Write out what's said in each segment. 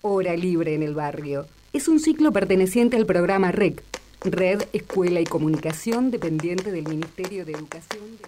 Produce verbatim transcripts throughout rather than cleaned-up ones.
Hora Libre en el Barrio. Es un ciclo perteneciente al programa R E C, Red, Escuela y Comunicación, dependiente del Ministerio de Educación. De...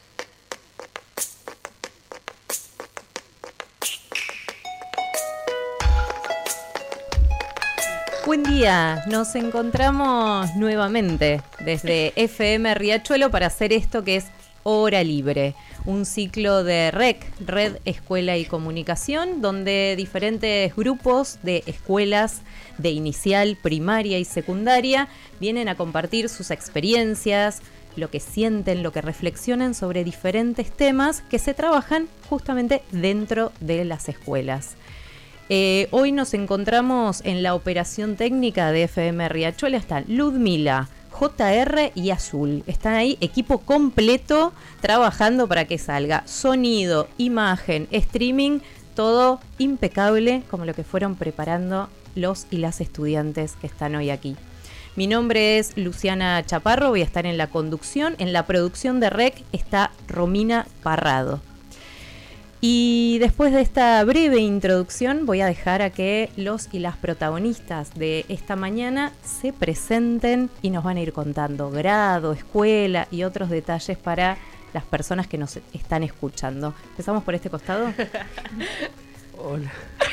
Buen día, nos encontramos nuevamente desde F M Riachuelo para hacer esto que es Hora Libre, un ciclo de R E C, Red, Escuela y Comunicación, donde diferentes grupos de escuelas de inicial, primaria y secundaria vienen a compartir sus experiencias, lo que sienten, lo que reflexionan sobre diferentes temas que se trabajan justamente dentro de las escuelas. Eh, hoy nos encontramos en la operación técnica de F M Riachuelo. Están Ludmila, J R y Azul. Están ahí, equipo completo, trabajando para que salga sonido, imagen, streaming, todo impecable, como lo que fueron preparando los y las estudiantes que están hoy aquí. Mi nombre es Luciana Chaparro, voy a estar en la conducción. En la producción de R E C está Romina Parrado. Y después de esta breve introducción voy a dejar a que los y las protagonistas de esta mañana se presenten y nos van a ir contando grado, escuela y otros detalles para las personas que nos están escuchando. ¿Empezamos por este costado? Hola.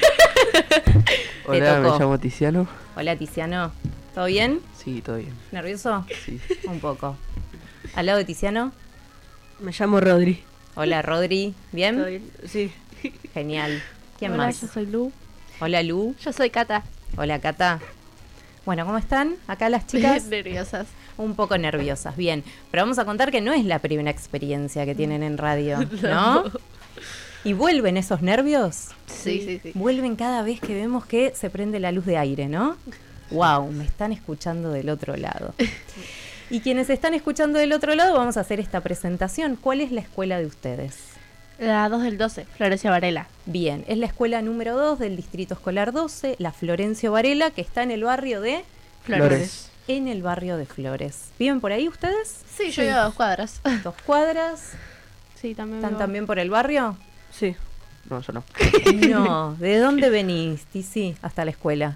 Hola, me llamo Tiziano. Hola Tiziano, ¿todo bien? Sí, todo bien. ¿Nervioso? Sí. Un poco. ¿Al lado de Tiziano? Me llamo Rodri. Hola Rodri, ¿bien? ¿Todo bien? Sí. Genial. ¿Quién Hola, más? yo soy Lu. Hola Lu. Yo soy Cata. Hola Cata. Bueno, ¿cómo están? Acá las chicas. Nerviosas. Un poco nerviosas, bien. Pero vamos a contar que no es la primera experiencia que tienen en radio, ¿no? no. ¿Y vuelven esos nervios? Sí, sí, sí. Vuelven cada vez que vemos que se prende la luz de aire, ¿no? Wow, me están escuchando del otro lado. Y quienes están escuchando del otro lado, vamos a hacer esta presentación. ¿Cuál es la escuela de ustedes? La dos del doce, Florencio Varela. Bien, es la escuela número dos del Distrito Escolar doce, la Florencio Varela, que está en el barrio de... Flores. Flores. En el barrio de Flores. ¿Viven por ahí ustedes? Sí, yo vivo a dos cuadras. ¿Dos cuadras? Sí, también ¿Están vivo. también por el barrio? Sí. No, yo no. No, ¿de dónde venís, Tizi, hasta la escuela?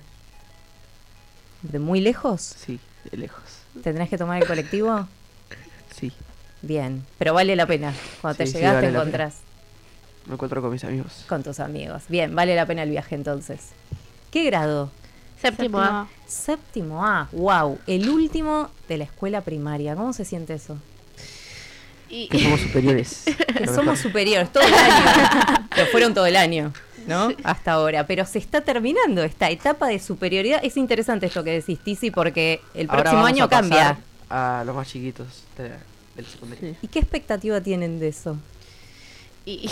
¿De muy lejos? Sí, de lejos. ¿Tendrás que tomar el colectivo? Sí. Bien, pero vale la pena. Cuando te Sí, sí, llegás vale te la encontrás Me encuentro con mis amigos. con tus amigos. Bien, vale la pena el viaje entonces. ¿Qué grado? Séptimo A. Séptimo A, wow, el último de la escuela primaria. ¿Cómo se siente eso? Y... Que somos superiores. Que Lo somos mejor. superiores todo el año. Lo fueron todo el año, ¿no? Sí. Hasta ahora. Pero se está terminando esta etapa de superioridad. Es interesante esto que decís, Tizi, porque el Ahora próximo vamos año a pasar cambia. a los más chiquitos de la, del secundario. Sí. ¿Y qué expectativa tienen de eso? y...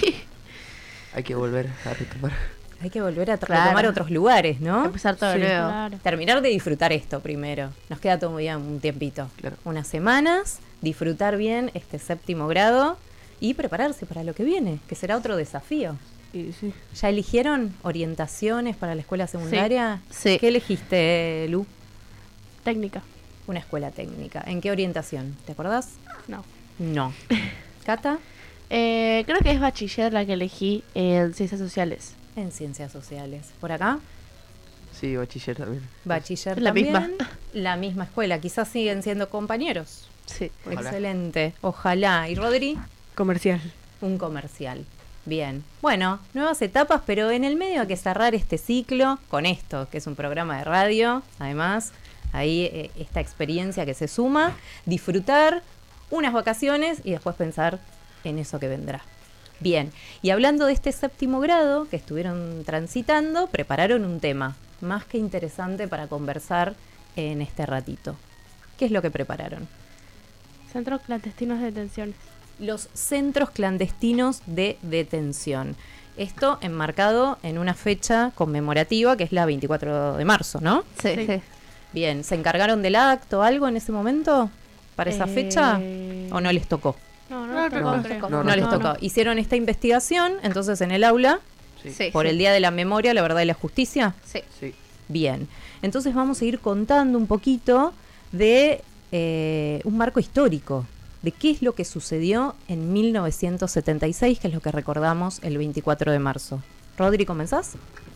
Hay que volver a retomar. Hay que volver a tra- Claro. tomar otros lugares, ¿no? Empezar todo Sí. de nuevo. Claro. Terminar de disfrutar esto primero. Nos queda todavía un tiempito. Claro. Unas semanas, disfrutar bien este séptimo grado y prepararse para lo que viene, que será otro desafío. Y sí. ¿Ya eligieron orientaciones para la escuela secundaria? Sí. ¿Qué elegiste, Lu? Técnica. Una escuela técnica. ¿En qué orientación? ¿Te acordás? No. No. ¿Cata? Eh, creo que es bachiller la que elegí en Ciencias Sociales. En Ciencias Sociales. ¿Por acá? Sí, bachiller también. Bachiller Es la también. misma. La misma escuela. Quizás siguen siendo compañeros. Sí. Ojalá. Excelente. Ojalá. ¿Y Rodri? Comercial. Un comercial. Bien. Bueno, nuevas etapas, pero en el medio hay que cerrar este ciclo con esto, que es un programa de radio. Además, ahí eh, esta experiencia que se suma, disfrutar unas vacaciones y después pensar en eso que vendrá. Bien, y hablando de este séptimo grado que estuvieron transitando, prepararon un tema más que interesante para conversar en este ratito. ¿Qué es lo que prepararon? Centros clandestinos de detenciones. Los centros clandestinos de detención. Esto enmarcado en una fecha conmemorativa que es la veinticuatro de marzo, ¿no? Sí. Sí. sí. Bien, ¿se encargaron del acto, algo en ese momento para esa Eh, fecha o no les tocó? No, no, No, no, no, no, creo. no, No, no, les no. tocó. Hicieron esta investigación, entonces en el aula, Sí. Sí. por el Día de la Memoria, la Verdad y la Justicia. Sí. Sí. Bien, entonces vamos a ir contando un poquito de eh, un marco histórico, de qué es lo que sucedió en mil novecientos setenta y seis, que es lo que recordamos el veinticuatro de marzo. Rodri, ¿comenzás?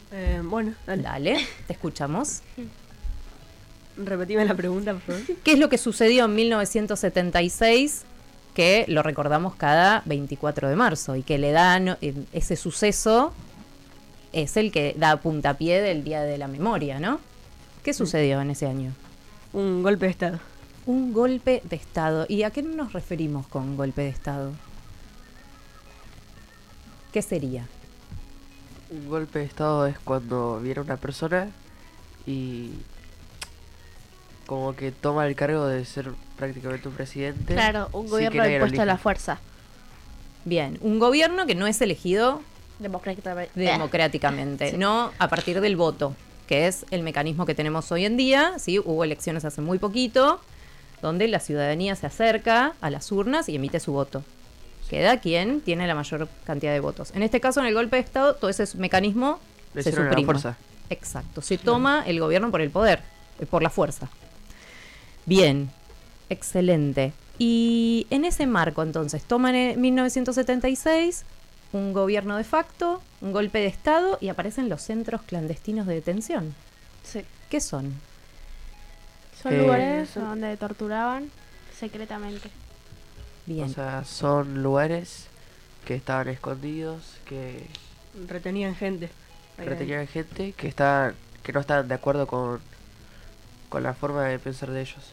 Eh, bueno, dale. Dale, te escuchamos. Repetime la pregunta, por favor. ¿Qué es lo que sucedió en mil novecientos setenta y seis? Que lo recordamos cada veinticuatro de marzo y que le dan eh, ese suceso es el que da puntapié del Día de la Memoria, ¿no? ¿Qué sucedió en ese año? Un golpe de Estado. Un golpe de Estado. ¿Y a qué nos referimos con golpe de Estado? ¿Qué sería? Un golpe de estado es cuando viene una persona y como que toma el cargo de ser prácticamente un presidente. Claro, un sin que gobierno nadie lo impuesto a la elija. fuerza. Bien, un gobierno que no es elegido Democráticamente. democráticamente, Sí. no a partir del voto, que es el mecanismo que tenemos hoy en día. ¿Sí? Hubo elecciones hace muy poquito, donde la ciudadanía se acerca a las urnas y emite su voto. Queda quien tiene la mayor cantidad de votos. En este caso, en el golpe de Estado, todo ese mecanismo Lo se hicieron a la suprime. fuerza. Exacto, se toma el gobierno por el poder, eh, por la fuerza. Bien, excelente. Y en ese marco, entonces, toman en mil novecientos setenta y seis un gobierno de facto, un golpe de Estado y aparecen los centros clandestinos de detención. Sí. ¿Qué son? Son Eh, lugares son- donde torturaban secretamente. Bien, O sea, son lugares que estaban escondidos, que Retenían gente. Ahí, retenían gente que estaban, que no estaban de acuerdo con, con la forma de pensar de ellos.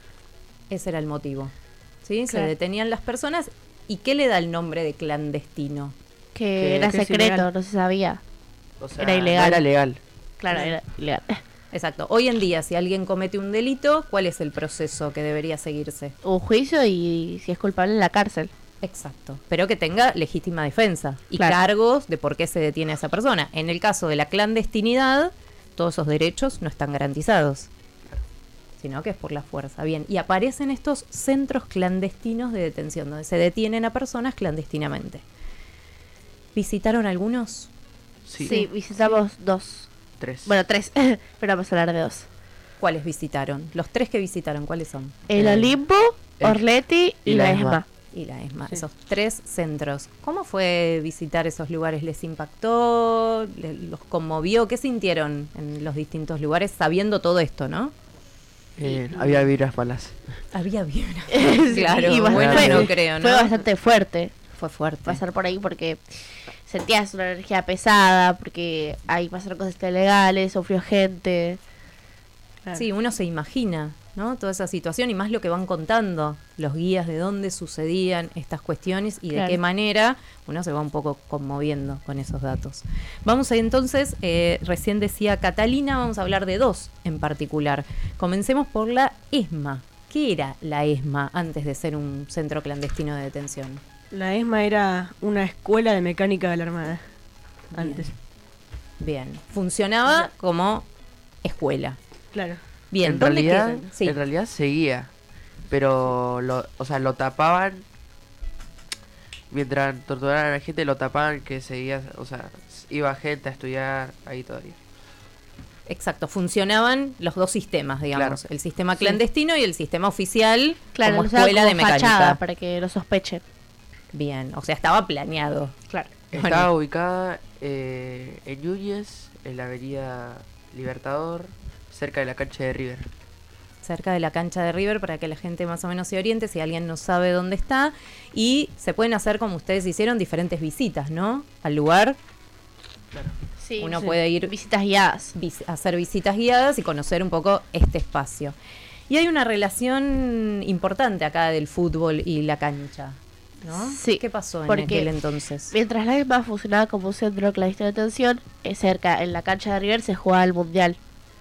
ese era el motivo. ¿Sí? Se Claro. detenían las personas. ¿Y qué le da el nombre de clandestino? Que Que- era que es secreto, ilegal. no se sabía. O sea, Era no ilegal. era legal. Claro, era ilegal. Exacto. Hoy en día, si alguien comete un delito, ¿cuál es el proceso que debería seguirse? Un juicio y si es culpable en la cárcel. Exacto, pero que tenga legítima defensa y Claro. cargos de por qué se detiene a esa persona. En el caso de la clandestinidad, todos esos derechos no están garantizados, sino que es por la fuerza. Bien, y aparecen estos centros clandestinos de detención, donde se detienen a personas clandestinamente. ¿Visitaron algunos? Sí, Sí, visitamos dos. tres. Bueno, tres, pero vamos a hablar de dos. ¿Cuáles visitaron? Los tres que visitaron, ¿cuáles son? El Eh, Olimpo, el- Orleti y, y la la ESMA. ESMA. Y la ESMA, Sí. esos tres centros. ¿Cómo fue visitar esos lugares? ¿Les impactó? ¿Le- ¿Los conmovió? ¿Qué sintieron en los distintos lugares sabiendo todo esto, no? Eh, había vibras malas. Había vibra. Sí, Claro, y bueno, fue- no creo, ¿no? Fue bastante fuerte Fue fuerte. pasar por ahí porque sentías una energía pesada, porque ahí pasaron cosas ilegales, sufrió gente. claro. Sí, uno se imagina, ¿no? Toda esa situación y más lo que van contando los guías de dónde sucedían estas cuestiones y de Claro. qué manera uno se va un poco conmoviendo con esos datos. Vamos a entonces, eh, recién decía Catalina, vamos a hablar de dos en particular. Comencemos por la ESMA. ¿Qué era la ESMA antes de ser un centro clandestino de detención? La ESMA era una escuela de mecánica de la Armada. Antes. Bien, funcionaba como escuela. Claro. Bien, en ¿dónde realidad, quedan? Sí. en realidad seguía, pero lo, o sea, lo tapaban mientras torturaban a la gente, lo tapaban que seguía, o sea, iba gente a estudiar ahí todavía. Exacto, funcionaban los dos sistemas, digamos, Claro. el sistema Sí. clandestino y el sistema oficial Claro, como lo usaban escuela de como fachada mecánica. para que lo sospechen. Bien, o sea, estaba planeado. Claro. Estaba Bueno. ubicada eh, en Núñez, en la avenida Libertador, cerca de la cancha de River. Cerca de la cancha de River para que la gente más o menos se oriente si alguien no sabe dónde está. Y se pueden hacer, como ustedes hicieron, diferentes visitas, ¿no? Al lugar. Sí, Uno sí. puede ir Visitas guiadas. vis- hacer visitas guiadas y conocer un poco este espacio. Y hay una relación importante acá del fútbol y la cancha, ¿no? Sí, ¿Qué pasó en porque aquel entonces? Mientras la ESMA funcionaba como un centro clandestino de detención, eh, cerca, en la cancha de River, se jugaba el Mundial.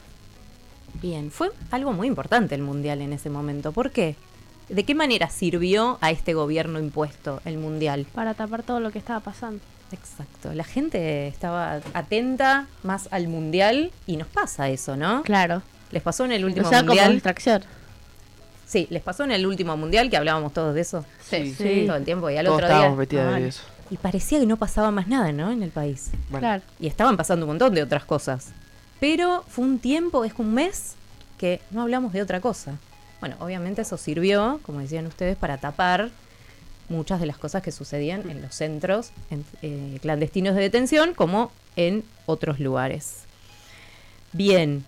Bien, fue algo muy importante el Mundial en ese momento. ¿Por qué? ¿De qué manera sirvió a este gobierno impuesto el Mundial? Para tapar todo lo que estaba pasando. Exacto, la gente estaba atenta más al Mundial y nos pasa eso, ¿no? Claro. ¿Les pasó en el O último sea, como Mundial? distracción. Sí, ¿les pasó en el último Mundial que hablábamos todos de eso? Sí. Sí. Todo el tiempo y al Todos otro estábamos día... metidos Ah, en vale. eso. Y parecía que no pasaba más nada, ¿no? En el país. Bueno, Claro. Y estaban pasando un montón de otras cosas. Pero fue un tiempo, es un mes, que no hablamos de otra cosa. Bueno, obviamente eso sirvió, como decían ustedes, para tapar muchas de las cosas que sucedían en los centros en- eh, clandestinos de detención, como en otros lugares. Bien,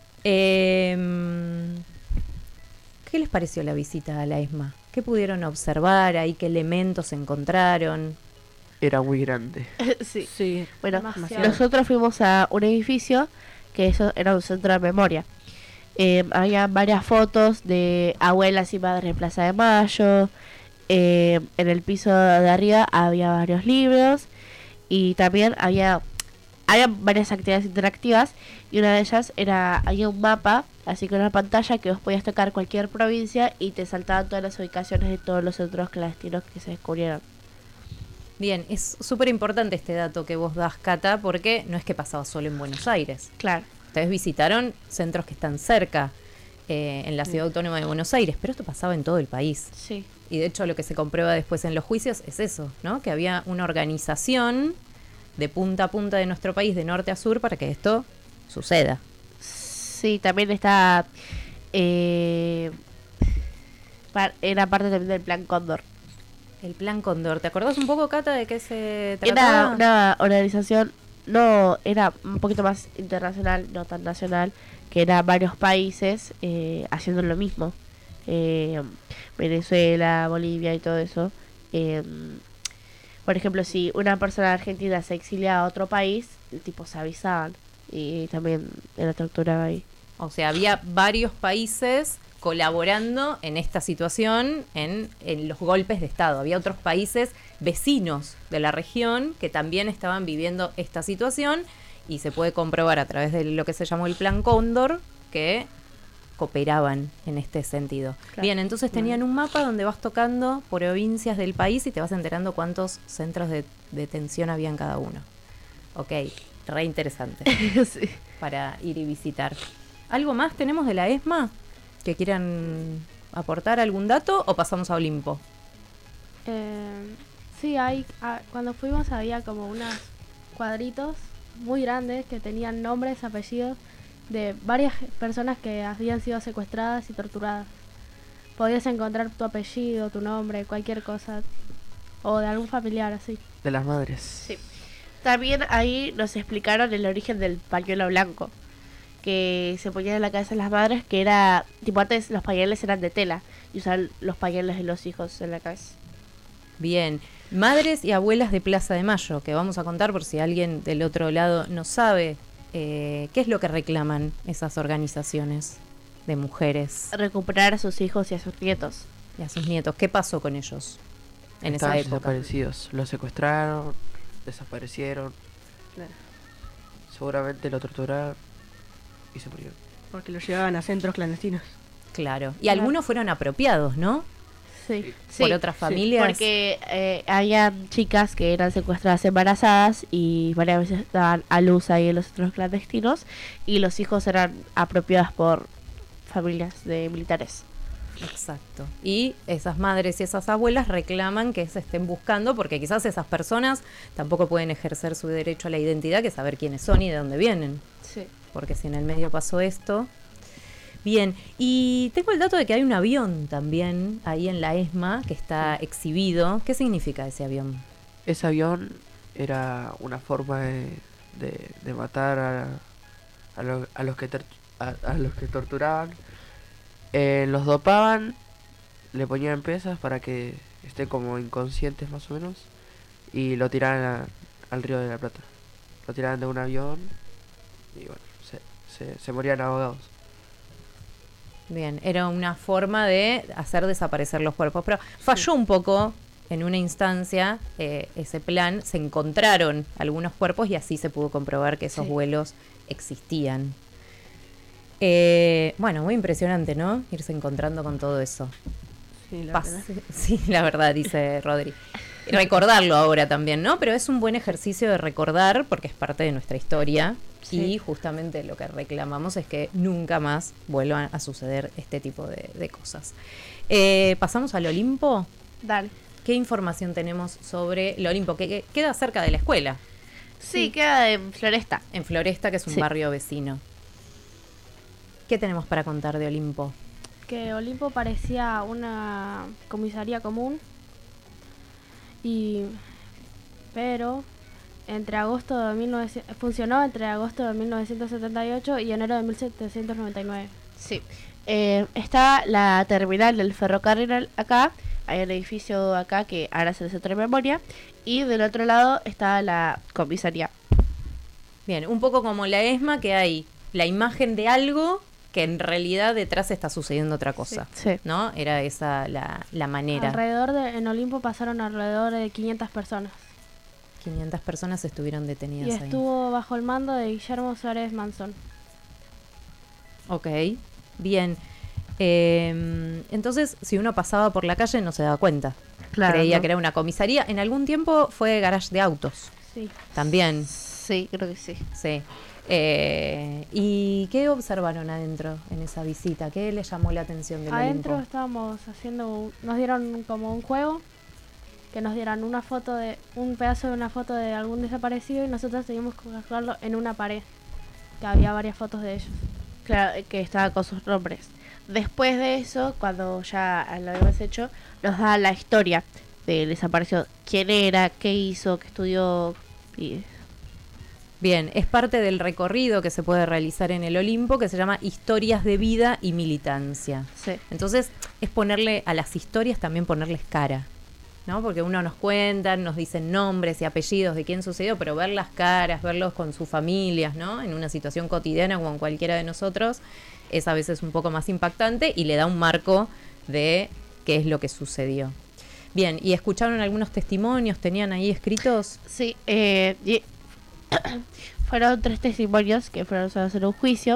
eh, ¿qué les pareció la visita a la ESMA? ¿Qué pudieron observar ahí? ¿Qué elementos encontraron? Era muy grande. Sí. Sí, Bueno, demasiado. nosotros fuimos a un edificio que eso era un centro de memoria. Eh, había varias fotos de abuelas y madres en Plaza de Mayo. Eh, en el piso de arriba había varios libros y también había, había varias actividades interactivas y una de ellas era, había un mapa, así que una pantalla que vos podías tocar cualquier provincia y te saltaban todas las ubicaciones de todos los centros clandestinos que se descubrieron. Bien, es súper importante este dato que vos das, Cata, porque no es que pasaba solo en Buenos Aires. Claro. Ustedes visitaron centros que están cerca, eh, en la Ciudad Autónoma de Buenos Aires, pero esto pasaba en todo el país. Sí. Y de hecho lo que se comprueba después en los juicios es eso, ¿no? Que había una organización de punta a punta de nuestro país, de norte a sur, para que esto suceda. Sí, también está... Eh, par- era parte también del Plan Cóndor. El Plan Cóndor. ¿Te acordás un poco, Cata, de qué se Era trataba? una organización, no, era un poquito más internacional, no tan nacional, que era varios países eh, haciendo lo mismo. Eh, Venezuela, Bolivia y todo eso. Eh, por ejemplo, si una persona de Argentina se exiliaba a otro país, tipo se avisaban y también era torturada ahí. O sea, había varios países colaborando en esta situación, en, en los golpes de Estado. Había otros países vecinos de la región que también estaban viviendo esta situación y se puede comprobar a través de lo que se llamó el Plan Cóndor que cooperaban en este sentido. Claro. Bien, entonces tenían un mapa donde vas tocando provincias del país y te vas enterando cuántos centros de detención había en cada uno. Ok, re interesante Sí. para ir y visitar. ¿Algo más tenemos de la ESMA que quieran aportar algún dato o pasamos a Olimpo? Eh, sí, hay, ah, cuando fuimos había como unos cuadritos muy grandes que tenían nombres, apellidos de varias personas que habían sido secuestradas y torturadas. Podías encontrar tu apellido, tu nombre, cualquier cosa, o de algún familiar así. De las madres. Sí. También ahí nos explicaron el origen del pañuelo blanco, que se ponía en la cabeza de las madres, que era, tipo antes los pañales eran de tela, y usaban los pañales de los hijos en la cabeza. Bien, madres y abuelas de Plaza de Mayo, que vamos a contar por si alguien del otro lado no sabe, eh, qué es lo que reclaman esas organizaciones de mujeres Recuperar a sus hijos y a sus nietos. y a sus nietos. ¿Qué pasó con ellos en Estaban esa época? desaparecidos. Los secuestraron, desaparecieron. Claro. Seguramente lo torturaron y se murieron. Porque lo llevaban a centros clandestinos. Claro, y algunos fueron apropiados, ¿no? Sí. Por otras familias. Porque eh, había chicas que eran secuestradas embarazadas y varias veces daban a luz ahí en los centros clandestinos y los hijos eran apropiados por familias de militares. Exacto. Y esas madres y esas abuelas reclaman que se estén buscando porque quizás esas personas tampoco pueden ejercer su derecho a la identidad, que es saber quiénes son y de dónde vienen. Sí. Porque si en el medio pasó esto. Bien, y tengo el dato de que hay un avión también ahí en la ESMA que está exhibido. ¿Qué significa ese avión? Ese avión era una forma de, de, de matar a, a, lo- a los que ter- a, a los que torturaban. Eh, los dopaban, le ponían pesas para que estén como inconscientes más o menos y lo tiraban a- al Río de la Plata. Lo tiraban de un avión y bueno, se, se, se morían ahogados. Bien, era una forma de hacer desaparecer los cuerpos, pero falló un poco en una instancia eh, ese plan, se encontraron algunos cuerpos y así se pudo comprobar que esos Sí. vuelos existían. Eh, bueno, muy impresionante, ¿no? Irse encontrando con todo eso. Sí, la Pas- verdad. sí, la verdad, dice Rodri. Y recordarlo ahora también, ¿no? Pero es un buen ejercicio de recordar porque es parte de nuestra historia. Sí. Y justamente lo que reclamamos es que nunca más vuelvan a suceder este tipo de, de cosas. Eh, ¿Pasamos al Olimpo? Dale. ¿Qué información tenemos sobre el Olimpo? Que, que queda cerca de la escuela, Sí, queda en Floresta. en Floresta, que es un Sí. barrio vecino. ¿Qué tenemos para contar de Olimpo? Que Olimpo parecía una comisaría común, y pero entre agosto de mil novecientos, funcionó entre agosto de mil novecientos setenta y ocho y enero de mil setecientos noventa y nueve. Sí. Eh, está la terminal del ferrocarril acá, hay un edificio acá que ahora es el centro de memoria, y del otro lado está la comisaría. Bien, un poco como la ESMA, que hay la imagen de algo que en realidad detrás está sucediendo otra cosa, Sí. ¿no? Era esa la, la manera. Alrededor de, en Olimpo pasaron alrededor de quinientas personas. quinientas personas estuvieron detenidas Y ahí. estuvo bajo el mando de Guillermo Suárez Manzón. Ok, bien. Eh, entonces, si uno pasaba por la calle no se daba cuenta. Claro, Creía ¿no? que era una comisaría. En algún tiempo fue garage de autos. Sí. También, Sí, creo que sí. sí. Eh, ¿Y qué observaron adentro en esa visita? ¿Qué les llamó la atención del Adentro Olimpo? estábamos haciendo, un- nos dieron como un juego, que nos dieran una foto de, un pedazo de una foto de algún desaparecido y nosotros teníamos que colocarlo en una pared, que había varias fotos de ellos. Claro, que estaba con sus nombres. Después de eso, cuando ya lo habíamos hecho, nos da la historia del desaparecido. Quién era, qué hizo, qué estudió. Y... Bien, es parte del recorrido que se puede realizar en el Olimpo, que se llama Historias de Vida y Militancia. Sí. Entonces, es ponerle a las historias también ponerles cara, ¿no? Porque uno nos cuentan, nos dicen nombres y apellidos de quién sucedió, pero ver las caras, verlos con sus familias, ¿no? En una situación cotidiana como en cualquiera de nosotros, es a veces un poco más impactante y le da un marco de qué es lo que sucedió. Bien, ¿y escucharon algunos testimonios? ¿Tenían ahí escritos? Sí, eh, y- fueron tres testimonios que fueron usados en un juicio.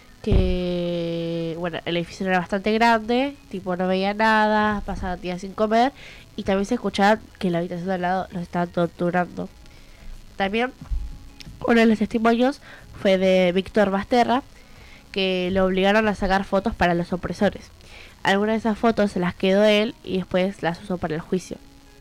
Que, bueno, el edificio era bastante grande, tipo no veía nada, pasaban días sin comer. Y también se escuchaba que en la habitación de al lado los estaban torturando. También, uno de los testimonios fue de Víctor Basterra, que lo obligaron a sacar fotos para los opresores. Algunas de esas fotos se las quedó él y después las usó para el juicio.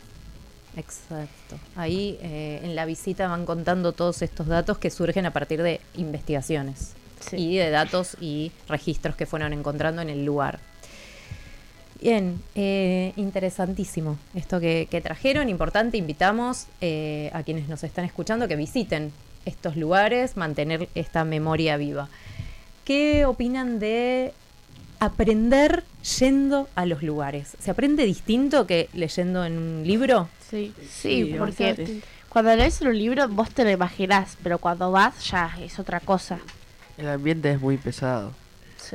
Exacto. Ahí eh, en la visita van contando todos estos datos que surgen a partir de investigaciones Sí. y de datos y registros que fueron encontrando en el lugar. Bien, eh, interesantísimo esto que, que trajeron. Importante, invitamos eh, a quienes nos están escuchando que visiten estos lugares, mantener esta memoria viva. ¿Qué opinan de aprender yendo a los lugares? ¿Se aprende distinto que leyendo en un libro? Sí. Sí, Sí, porque bastante. cuando lees en un libro vos te lo imaginás, pero cuando vas ya es otra cosa. El ambiente es muy pesado. Sí.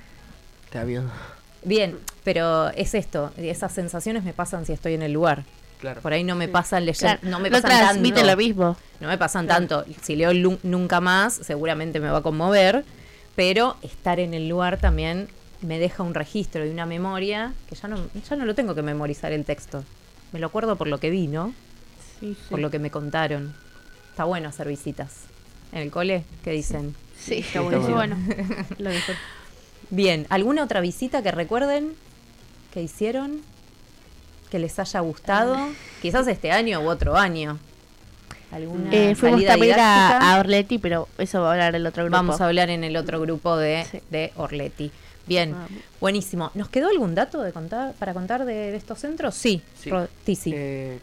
Te avión. Bien, pero es esto, esas sensaciones me pasan si estoy en el lugar. Claro. Por ahí no me pasan leyendo, Claro, no me no pasan transmite tanto. lo mismo. No me pasan tanto. Si leo Lu- Nunca Más, seguramente me va a conmover, pero estar en el lugar también me deja un registro y una memoria que ya no, ya no lo tengo que memorizar el texto. Me lo acuerdo por lo que vi, ¿no? Sí, Por lo que me contaron. Está bueno hacer visitas. ¿En el cole? ¿Qué dicen? Sí, está Muy bueno. bueno. lo mejor. Bien, ¿alguna otra visita que recuerden que hicieron? Que les haya gustado. Quizás este año u otro año. ¿Alguna Eh, fuimos salida también didáctica? a, a Orleti, pero eso va a hablar el otro grupo. Vamos a hablar en el otro grupo de, Sí. de Orleti. Bien, Vamos. buenísimo. ¿Nos quedó algún dato de contar para contar de, de estos centros? Sí, Sí. Ro- Tizi. Eh,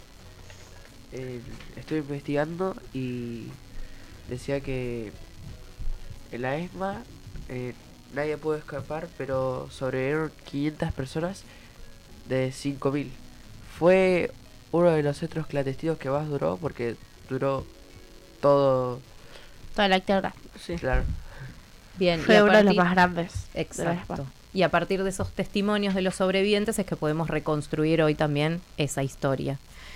eh, estoy investigando y decía que en la ESMA eh, nadie pudo escapar, pero sobrevivieron quinientas personas de cinco mil. Fue uno de los centros clandestinos que más duró porque duró todo. Toda la actividad. Sí. Claro. Bien, y Fue a uno de los partir- más grandes. de la Exacto. ESMA. Y a partir de esos testimonios de los sobrevivientes es que podemos reconstruir hoy también esa historia.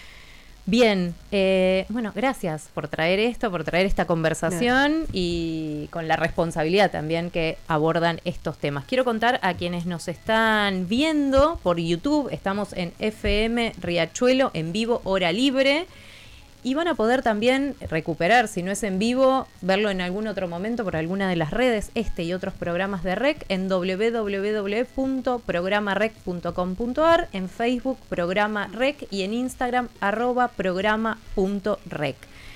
Bien, eh, bueno, gracias por traer esto, por traer esta conversación y con la responsabilidad también que abordan estos temas. Quiero contar a quienes nos están viendo por YouTube, estamos en F M Riachuelo en vivo, hora libre. Y van a poder también recuperar, si no es en vivo, verlo en algún otro momento por alguna de las redes, este y otros programas de R E C, en doble u doble u doble u punto programa rec punto com punto a r, en Facebook Programa R E C y en Instagram arroba programa punto rec.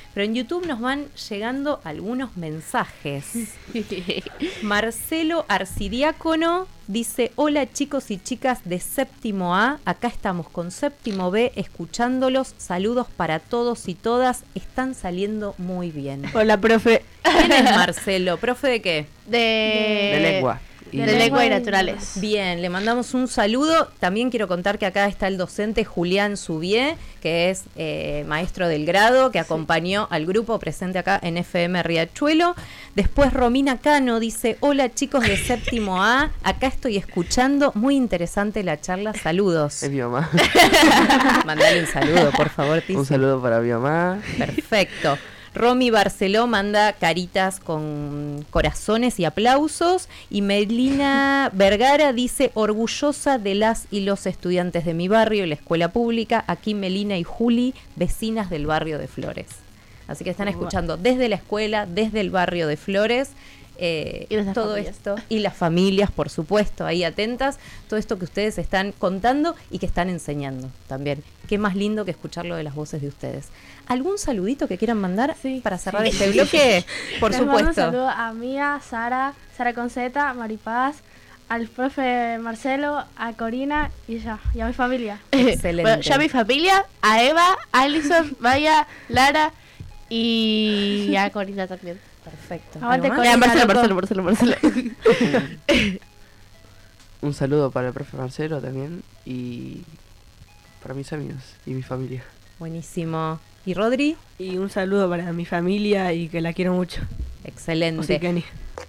Pero en YouTube nos van llegando algunos mensajes. Marcelo Arcidiácono dice: hola chicos y chicas de séptimo A, acá estamos con séptimo B escuchándolos, saludos para todos y todas, están saliendo muy bien. Hola, profe. ¿Quién es Marcelo? ¿Profe de qué? De, De lengua. De, Y- lengua y lengua y- naturales. Bien, le mandamos un saludo. También quiero contar que acá está el docente Julián Subié, que es eh, maestro del grado, que acompañó al grupo presente acá en F M Riachuelo. Después Romina Cano dice: hola chicos de séptimo A, acá estoy escuchando, muy interesante la charla, saludos. Es mi mamá. Mandale un saludo, por favor, Tizi. Un saludo para mi mamá. Perfecto. Romy Barceló manda caritas con corazones y aplausos. Y Melina Vergara dice: orgullosa de las y los estudiantes de mi barrio, la escuela pública. Aquí Melina y Juli, vecinas del barrio de Flores. Así que están escuchando desde la escuela, desde el barrio de Flores. eh, Y nuestras todo familias. esto. Y las familias, por supuesto, ahí atentas. Todo esto que ustedes están contando y que están enseñando también. Qué más lindo que escucharlo de las voces de ustedes. ¿Algún saludito que quieran mandar Sí. para cerrar este bloque? Por Les mando un supuesto. saludo a Mía, Sara, Sara Conceta, Maripaz, al profe Marcelo, a Corina y ya, y a mi familia. Excelente. Bueno, ya mi familia, a Eva, Alison, Maya, Lara y a Corina también. Perfecto. Aguante, ¿Algo más? Ya, Corina, Marcelo, loco. Marcelo, Marcelo, Marcelo. Un saludo para el profe Marcelo también. Y para mis amigos y mi familia. Buenísimo. ¿Y Rodri? Y un saludo para mi familia y que la quiero mucho. Excelente. Así que ni.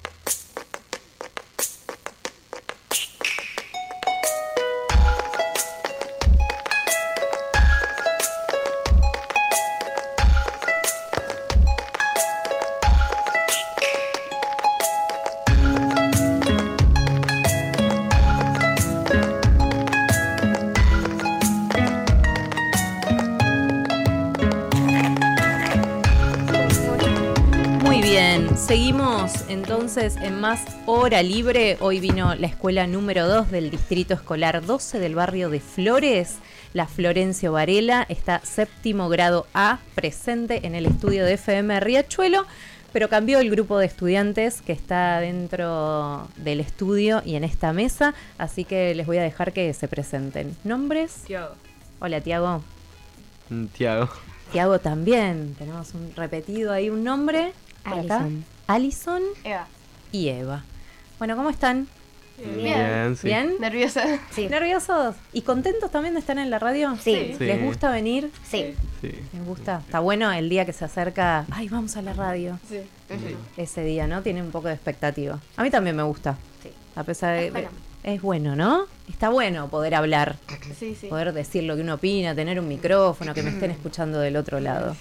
Muy bien, seguimos entonces en más hora libre. Hoy vino la escuela número dos del distrito escolar doce del barrio de Flores, la Florencio Varela. Está séptimo grado A presente en el estudio de F M Riachuelo, pero cambió el grupo de estudiantes que está dentro del estudio y en esta mesa, así que les voy a dejar que se presenten. ¿Nombres? Hola, Tiago. Tiago. Tiago también. Tenemos un repetido ahí, un nombre. Por acá. Alison. Alison Eva. y Eva. Bueno, ¿cómo están? Bien, sí. ¿Bien? Nerviosa. Sí. ¿Nerviosos? ¿Y contentos también de estar en la radio? Sí. Sí. ¿Les gusta venir? Sí. Sí. ¿Les gusta? Está bueno el día que se acerca. Ay, vamos a la radio. Sí. Ese día, ¿no? Tiene un poco de expectativa. A mí también me gusta. Sí. A pesar de... Es bueno. Es bueno, ¿no? Está bueno poder hablar, Sí, sí. poder decir lo que uno opina, tener un micrófono, que me estén escuchando del otro lado.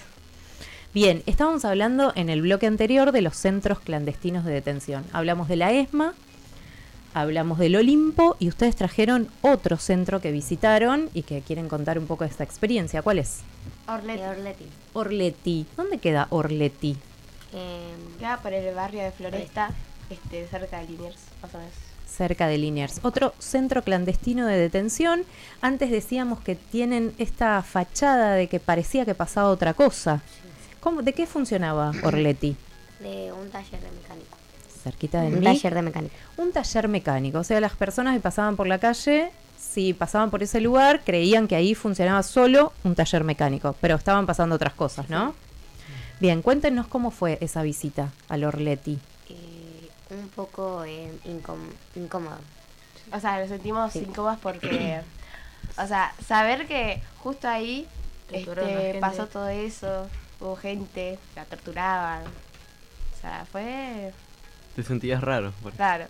Bien, estábamos hablando en el bloque anterior de los centros clandestinos de detención. Hablamos de la ESMA, hablamos del Olimpo y ustedes trajeron otro centro que visitaron y que quieren contar un poco de esta experiencia. ¿Cuál es? Orleti. Orleti. Orleti. ¿Dónde queda Orleti? Eh, queda por el barrio de Floresta, este, cerca de Liniers, más o menos. Cerca de Liniers. Otro centro clandestino de detención. Antes decíamos que tienen esta fachada de que parecía que pasaba otra cosa. ¿Cómo, ¿De qué funcionaba Orleti? De un taller de mecánico. Cerquita de Un mí. taller de mecánico. Un taller mecánico. O sea, las personas que pasaban por la calle, si pasaban por ese lugar, creían que ahí funcionaba solo un taller mecánico. Pero estaban pasando otras cosas, ¿no? Bien, cuéntenos cómo fue esa visita al Orleti. Eh, un poco eh, incóm- incómodo. O sea, nos sentimos Sí. incómodos porque, o sea, saber que justo ahí Torturaron a este, gente. pasó todo eso, hubo gente, la torturaban. O sea, fue Te sentías raro. por- raro.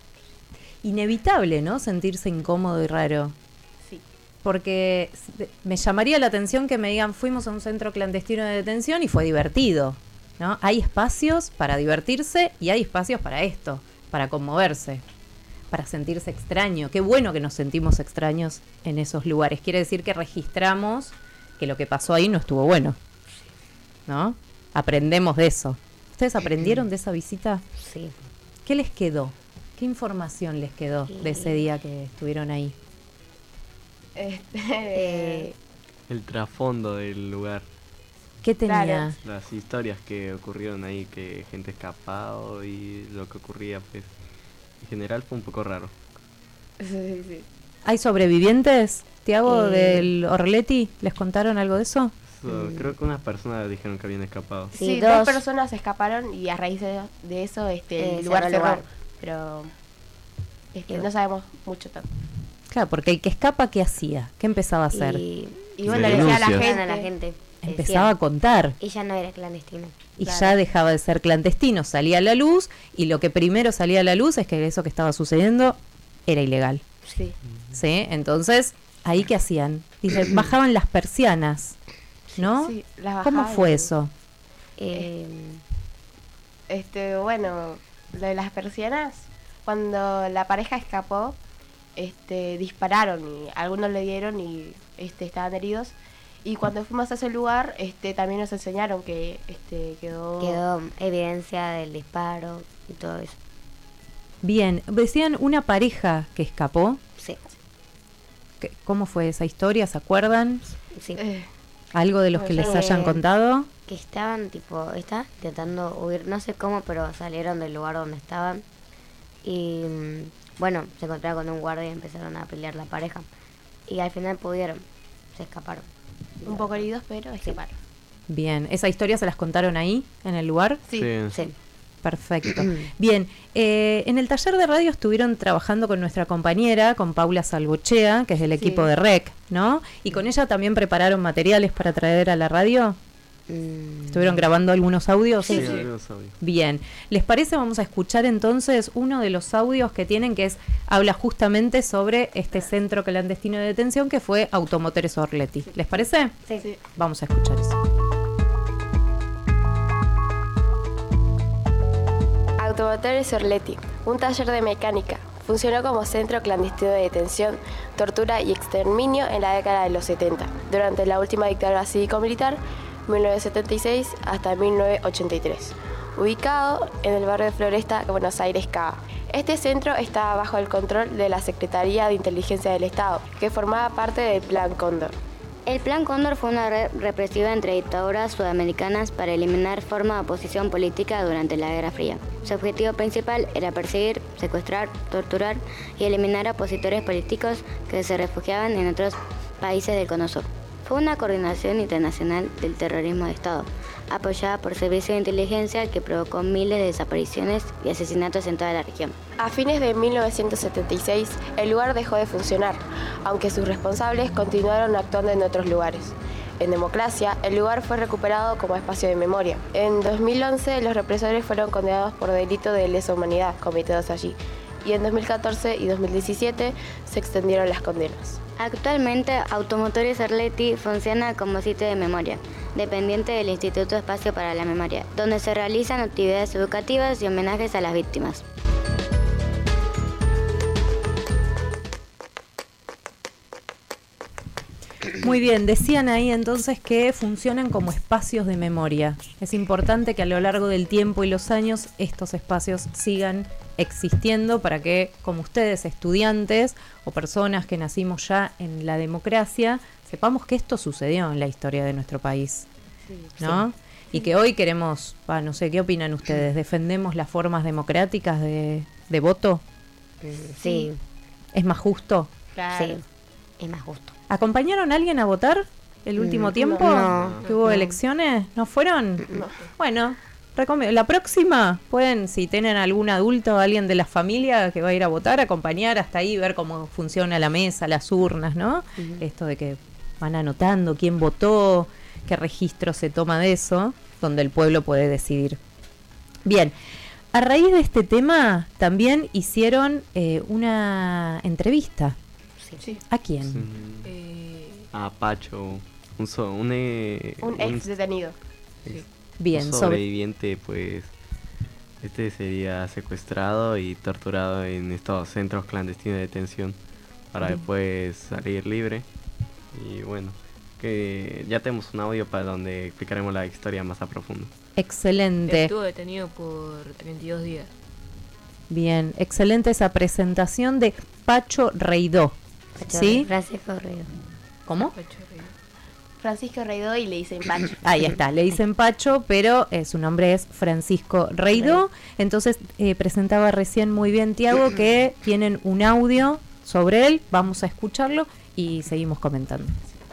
Inevitable, ¿no? Sentirse incómodo y raro. Sí. Porque s- me llamaría la atención que me digan, fuimos a un centro clandestino de detención y fue divertido, ¿no? Hay espacios para divertirse y hay espacios para esto, para conmoverse, para sentirse extraño. Qué bueno que nos sentimos extraños en esos lugares. Quiere decir que registramos que lo que pasó ahí no estuvo bueno, ¿no? Aprendemos de eso. ¿Ustedes aprendieron de esa visita? Sí. ¿Qué les quedó? ¿Qué información les quedó de ese día que estuvieron ahí? Este, Eh, El trasfondo del lugar. ¿Qué tenía? Claro. Las historias que ocurrieron ahí, que gente escapado y lo que ocurría, pues, en general fue un poco raro. Sí, sí. ¿Hay sobrevivientes, Tiago, Eh. del Orleti? ¿Les contaron algo de eso? So, Mm. Creo que unas personas dijeron que habían escapado. Sí, Sí, dos dos. personas escaparon y a raíz de, de eso este, Eh, el lugar cerró el cerró. lugar. Pero este, Y- no sabemos mucho tanto. Claro, porque el que escapa, ¿qué hacía? ¿Qué empezaba a hacer? Y Y bueno, le decía a la Denuncias. decían gente. a la gente. Empezaba a contar. Y ya no era clandestino. Y Claro. ya dejaba de ser clandestino, salía a la luz, y lo que primero salía a la luz es que eso que estaba sucediendo era ilegal. Sí. ¿Sí? Entonces, ¿ahí qué hacían? Dice, bajaban las persianas, ¿no? Sí, las ¿Cómo bajaban fue y- eso? Eh, Este, bueno, lo de las persianas, cuando la pareja escapó, este, dispararon y algunos le dieron y este, estaban heridos. Y cuando fuimos a ese lugar, este, también nos enseñaron que este, quedó... quedó evidencia del disparo y todo eso. Bien, decían una pareja que escapó. Sí, ¿Qué- ¿Cómo fue esa historia? ¿Se acuerdan? sí. Eh, ¿Algo de los que les Eh, hayan contado? Que estaban, tipo, estaban intentando huir, no sé cómo, pero salieron del lugar donde estaban. Y mm, bueno, se encontraron con un guardia y empezaron a pelear la pareja. Y al final pudieron, se escaparon. un poco heridos, pero escaparon. Bien, ¿esa historia se las contaron ahí, en el lugar? Sí. Sí. Perfecto. Bien, eh, en el taller de radio estuvieron trabajando con nuestra compañera, con Paula Salvochea, que es del equipo Sí. de R E C, ¿no? Y con ella también prepararon materiales para traer a la radio. Mm, ¿Estuvieron grabando algunos audios? Sí, algunos audios. Bien, ¿les parece? Vamos a escuchar entonces uno de los audios que tienen, que es habla justamente sobre este centro clandestino de detención que fue Automotores Orleti. ¿Les parece? sí. Sí. Vamos a escuchar eso. Automotores Orleti, un taller de mecánica. Funcionó como centro clandestino de detención, tortura y exterminio en la década de los setenta, durante la última dictadura cívico-militar, mil novecientos setenta y seis hasta mil novecientos ochenta y tres, ubicado en el barrio de Floresta, Buenos Aires, Cava. Este centro estaba bajo el control de la Secretaría de Inteligencia del Estado, que formaba parte del Plan Cóndor. El Plan Cóndor fue una red represiva entre dictaduras sudamericanas para eliminar forma de oposición política durante la Guerra Fría. Su objetivo principal era perseguir, secuestrar, torturar y eliminar a opositores políticos que se refugiaban en otros países del Cono Sur. Fue una coordinación internacional del terrorismo de Estado, apoyada por servicios de inteligencia que provocó miles de desapariciones y asesinatos en toda la región. A fines de mil novecientos setenta y seis, el lugar dejó de funcionar, aunque sus responsables continuaron actuando en otros lugares. En democracia, el lugar fue recuperado como espacio de memoria. En dos mil once, los represores fueron condenados por delito de lesa humanidad cometidos allí, y en dos mil catorce y dos mil diecisiete se extendieron las condenas. Actualmente, Automotores Orleti funciona como sitio de memoria, dependiente del Instituto Espacio para la Memoria, donde se realizan actividades educativas y homenajes a las víctimas. Muy bien, decían ahí entonces que funcionan como espacios de memoria. Es importante que a lo largo del tiempo y los años estos espacios sigan existiendo para que, como ustedes, estudiantes o personas que nacimos ya en la democracia, sepamos que esto sucedió en la historia de nuestro país, ¿no? Y que hoy queremos, ah, no sé, ¿qué opinan ustedes? ¿Defendemos las formas democráticas de, de voto? Sí, ¿Es más justo? sí, es más justo. ¿Acompañaron a alguien a votar el último Mm, tiempo? no. ¿Que hubo No. elecciones? ¿No fueron? Bueno, recomiendo. La próxima, pueden, si tienen algún adulto o alguien de la familia que va a ir a votar, acompañar hasta ahí, ver cómo funciona la mesa, las urnas, ¿no? Ujú. Esto de que van anotando quién votó, qué registro se toma de eso, donde el pueblo puede decidir. Bien, a raíz de este tema también hicieron eh, una entrevista. Sí. ¿A quién? Sí. A Pacho, un, so- un, eh, Un ex detenido. ex- Bien, un sobre- sobreviviente, pues este sería secuestrado y torturado en estos centros clandestinos de detención para Bien. después salir libre. Y bueno, que ya tenemos un audio para donde explicaremos la historia más a profundo. Excelente. Estuvo detenido por treinta y dos días. Bien, excelente esa presentación de Pacho Reidó. Pacho ¿Sí? Francisco Río. ¿Cómo? Francisco Reidó y le dicen Pacho. Ahí está, le dicen Pacho, pero eh, su nombre es Francisco Reidó. Entonces eh, presentaba recién muy bien Tiago que tienen un audio sobre él, vamos a escucharlo y seguimos comentando.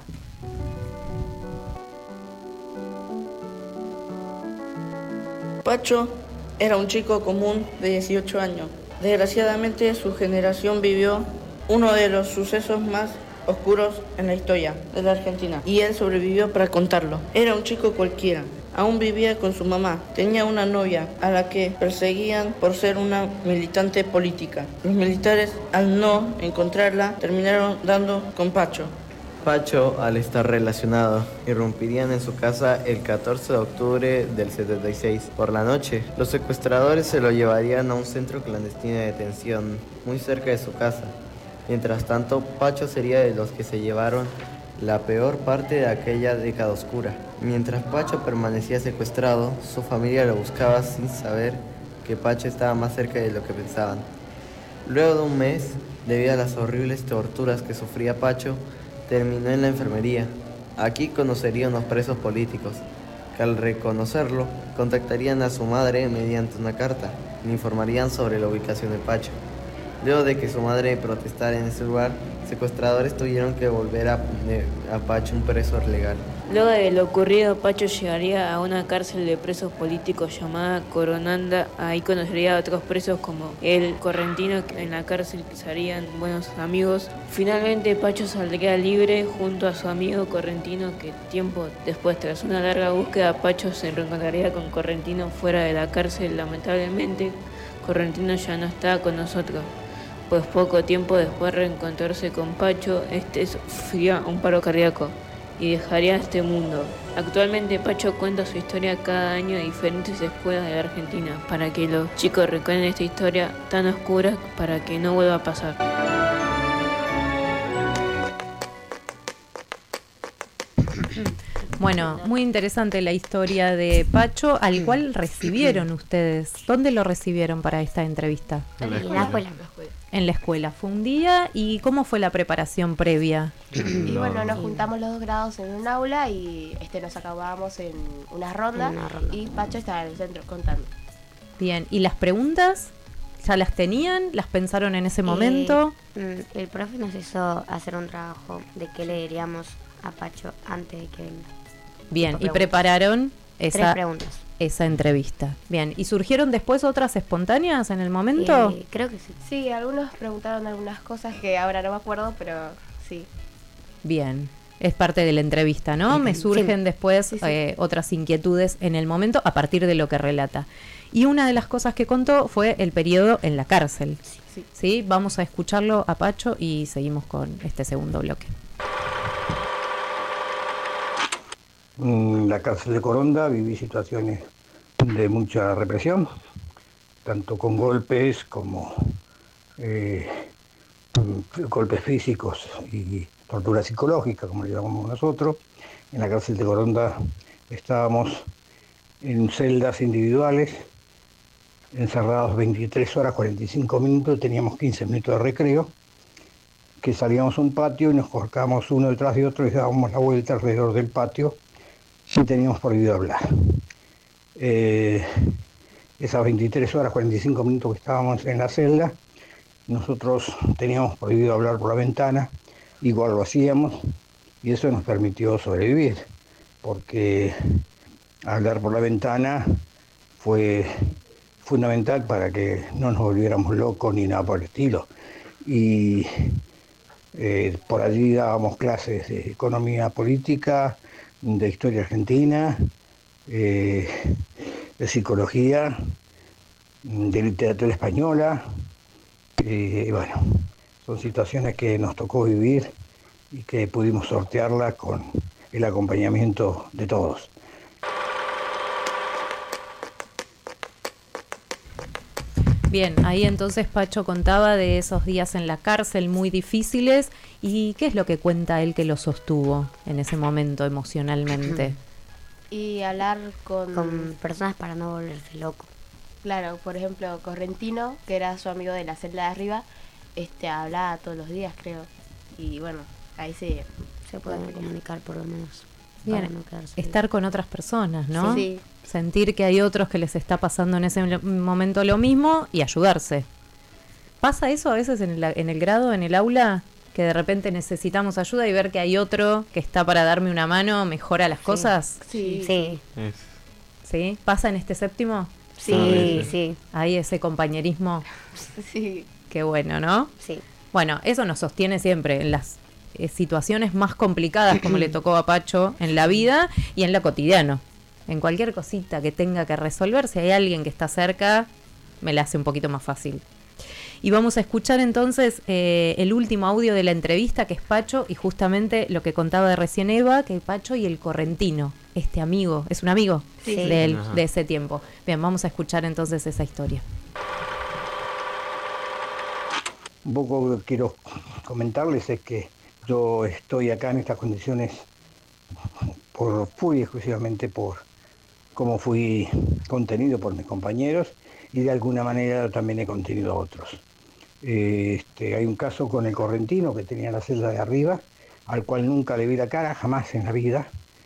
Pacho era un chico común de dieciocho años. Desgraciadamente su generación vivió uno de los sucesos más oscuros en la historia de la Argentina y él sobrevivió para contarlo. Era un chico cualquiera, aún vivía con su mamá, tenía una novia a la que perseguían por ser una militante política. Los militares, al no encontrarla, terminaron dando con Pacho. Pacho, al estar relacionado, irrumpirían en su casa el catorce de octubre del setenta y seis. Por la noche, los secuestradores se lo llevarían a un centro clandestino de detención muy cerca de su casa. Mientras tanto, Pacho sería de los que se llevaron la peor parte de aquella década oscura. Mientras Pacho permanecía secuestrado, su familia lo buscaba sin saber que Pacho estaba más cerca de lo que pensaban. Luego de un mes, debido a las horribles torturas que sufría Pacho, terminó en la enfermería. Aquí conocería a unos presos políticos, que al reconocerlo, contactarían a su madre mediante una carta y le informarían sobre la ubicación de Pacho. Luego de que su madre protestara en ese lugar, secuestradores tuvieron que volver a poner a Pacho un preso legal. Luego de lo ocurrido, Pacho llegaría a una cárcel de presos políticos llamada Coronanda. Ahí conocería a otros presos como el Correntino, que en la cárcel serían buenos amigos. Finalmente, Pacho saldría libre junto a su amigo Correntino, que tiempo después, tras una larga búsqueda, Pacho se reencontraría con Correntino fuera de la cárcel. Lamentablemente, Correntino ya no está con nosotros, pues poco tiempo después de reencontrarse con Pacho, este sufría un paro cardíaco y dejaría este mundo. Actualmente Pacho cuenta su historia cada año en diferentes escuelas de la Argentina, para que los chicos recuerden esta historia tan oscura para que no vuelva a pasar. Bueno, muy interesante la historia de Pacho, al cual recibieron ustedes. ¿Dónde lo recibieron para esta entrevista? En la escuela. En la escuela. En la escuela. ¿Fue un día? ¿Y cómo fue la preparación previa? Y bueno, nos juntamos los dos grados en un aula y este nos acabábamos en una ronda, En una ronda. y Pacho estaba en el centro contando. Bien, ¿y las preguntas? ¿Ya las tenían? ¿Las pensaron en ese momento? Eh, mm, el profe nos hizo hacer un trabajo de qué le diríamos a Pacho antes de que venga. Bien, y preguntas. prepararon Tres esa, preguntas. esa entrevista. Bien, ¿y surgieron después otras espontáneas en el momento? Eh, creo que sí. Sí, algunos preguntaron algunas cosas que ahora no me acuerdo, pero sí. Bien, es parte de la entrevista, ¿no? Me surgen Sí. después Sí, sí. eh, otras inquietudes en el momento a partir de lo que relata. Y una de las cosas que contó fue el periodo en la cárcel. Sí. ¿Sí? Vamos a escucharlo a Pacho y seguimos con este segundo bloque. En la cárcel de Coronda viví situaciones de mucha represión, tanto con golpes como eh, golpes físicos y tortura psicológica, como le llamamos nosotros. En la cárcel de Coronda estábamos en celdas individuales, encerrados veintitrés horas, cuarenta y cinco minutos, teníamos quince minutos de recreo, que salíamos a un patio y nos colocábamos uno detrás de otro y dábamos la vuelta alrededor del patio y teníamos prohibido hablar. Eh, esas veintitrés horas, cuarenta y cinco minutos que estábamos en la celda, nosotros teníamos prohibido hablar por la ventana, igual lo hacíamos, y eso nos permitió sobrevivir, porque hablar por la ventana fue fundamental para que no nos volviéramos locos ni nada por el estilo. Y eh, por allí dábamos clases de economía política, de historia argentina, eh, de psicología, de literatura española. Eh, y bueno, son situaciones que nos tocó vivir y que pudimos sortearla con el acompañamiento de todos. Bien, ahí entonces Pacho contaba de esos días en la cárcel muy difíciles. ¿Y qué es lo que cuenta él que lo sostuvo en ese momento emocionalmente? Y hablar con... Con personas para no volverse loco. Claro, por ejemplo, Correntino, que era su amigo de la celda de arriba, este hablaba todos los días, creo. Y bueno, ahí se... Se pueden comunicar por lo menos. Bien, para no quedarse. estar con otras personas, ¿no? Sí. Sentir que hay otros que les está pasando en ese lo- momento lo mismo y ayudarse. ¿Pasa eso a veces en el, en el grado, en el aula? Que de repente necesitamos ayuda y ver que hay otro que está para darme una mano, mejora las Sí. cosas. Sí. Sí. Es- ¿Sí? ¿Pasa en este séptimo? Sí, sí. Ahí ese compañerismo. Sí. Qué bueno, ¿no? Sí. Bueno, eso nos sostiene siempre en las eh, situaciones más complicadas como le tocó a Pacho en la vida y en lo cotidiano. En cualquier cosita que tenga que resolver, si hay alguien que está cerca, me la hace un poquito más fácil. Y vamos a escuchar entonces eh, el último audio de la entrevista, que es Pacho, y justamente lo que contaba de recién Eva, que Pacho y el correntino, este amigo, es un amigo Sí. de, él, Ajá. de ese tiempo. Bien, vamos a escuchar entonces esa historia. Un poco que quiero comentarles es que yo estoy acá en estas condiciones por pura y exclusivamente por cómo fui contenido por mis compañeros y de alguna manera también he contenido a otros. Eh, Este, hay un caso con el correntino que tenía la celda de arriba, al cual nunca le vi la cara, jamás en la vida,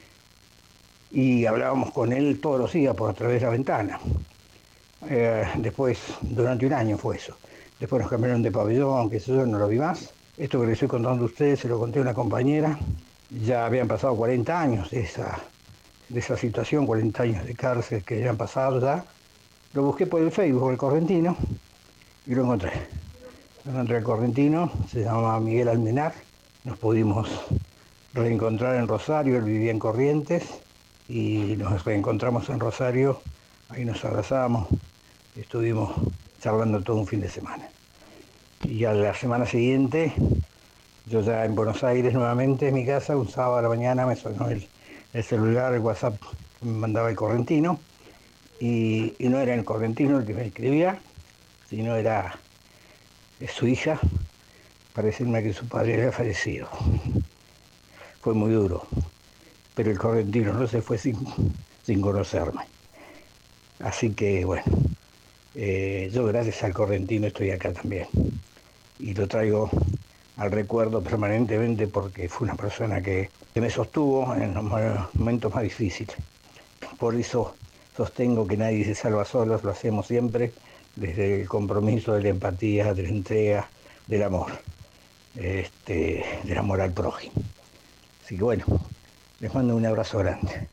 y hablábamos con él todos los días por a través de la ventana. Eh, después, durante un año fue eso. Después nos cambiaron de pabellón, que eso yo no lo vi más. Esto que les estoy contando a ustedes se lo conté a una compañera. Ya habían pasado cuarenta años de esa, de esa situación, cuarenta años de cárcel que habían pasado ya. Lo busqué por el Facebook, el correntino, y lo encontré. Lo encontré el correntino, se llamaba Miguel Almenar. Nos pudimos reencontrar en Rosario, él vivía en Corrientes, y nos reencontramos en Rosario, ahí nos abrazamos, estuvimos charlando todo un fin de semana. Y a la semana siguiente, yo ya en Buenos Aires nuevamente, en mi casa, un sábado a la mañana me sonó el, el celular, el WhatsApp que me mandaba el correntino, y, y no era el correntino el que me escribía, sino era es su hija, para decirme que su padre había fallecido. Fue muy duro, pero el correntino no se fue sin, sin conocerme. Así que bueno, eh, yo gracias al correntino estoy acá también. Y lo traigo al recuerdo permanentemente porque fue una persona que, que me sostuvo en los momentos más difíciles. Por eso sostengo que nadie se salva solo, lo hacemos siempre desde el compromiso de la empatía, de la entrega, del amor, este, del amor al prójimo. Así que bueno, les mando un abrazo grande.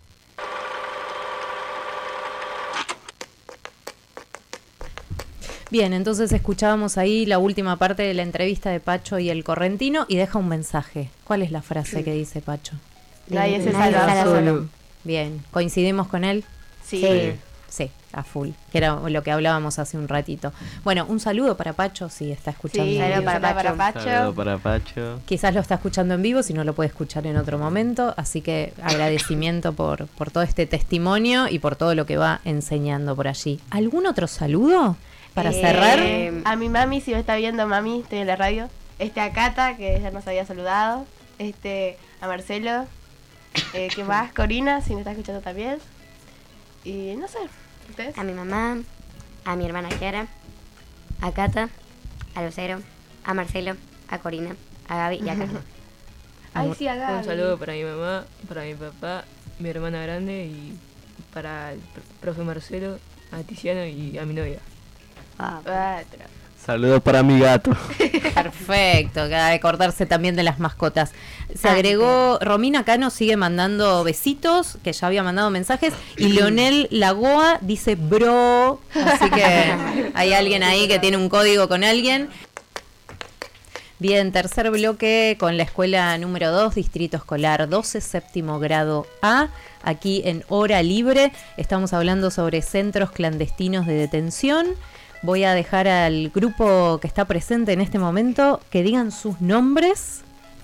Bien, entonces escuchábamos ahí la última parte de la entrevista de Pacho y el correntino y deja un mensaje. ¿Cuál es la frase que dice Pacho? Nadie se salva solo. Bien, ¿coincidimos con él? Sí. Sí, sí, a full, que era lo que hablábamos hace un ratito. Bueno, un saludo para Pacho, si está escuchando. Sí, en saludo vivo. para Pacho. Pacho. Saludo para Pacho. Quizás lo está escuchando en vivo, si no lo puede escuchar en otro momento, así que agradecimiento por, por todo este testimonio y por todo lo que va enseñando por allí. ¿Algún otro saludo para Eh, cerrar? A mi mami, si me está viendo, mami, estoy en la radio. Este a Cata, que ya nos había saludado. Este a Marcelo. Eh, ¿Qué más? Corina, si me está escuchando también. Y no sé, ¿ustedes? A mi mamá, a mi hermana Kiara, a Cata, a Lucero, a Marcelo, a Corina, a Gaby y a Carlos. Ay, sí, a Gaby. Un saludo para mi mamá, para mi papá, mi hermana grande y para el pr- profe Marcelo, a Tiziano y a mi novia. Cuatro. Saludo para mi gato. Perfecto, que ha de acordarse también de las mascotas. Se Ah, agregó, Romina acá nos sigue mandando besitos, que ya había mandado mensajes, y Leonel Lagoa dice bro, así que hay alguien ahí que tiene un código con alguien. Bien, tercer bloque con la escuela número dos, Distrito Escolar doce, séptimo grado A, aquí en Hora Libre. Estamos hablando sobre centros clandestinos de detención. Voy a dejar al grupo que está presente en este momento que digan sus nombres.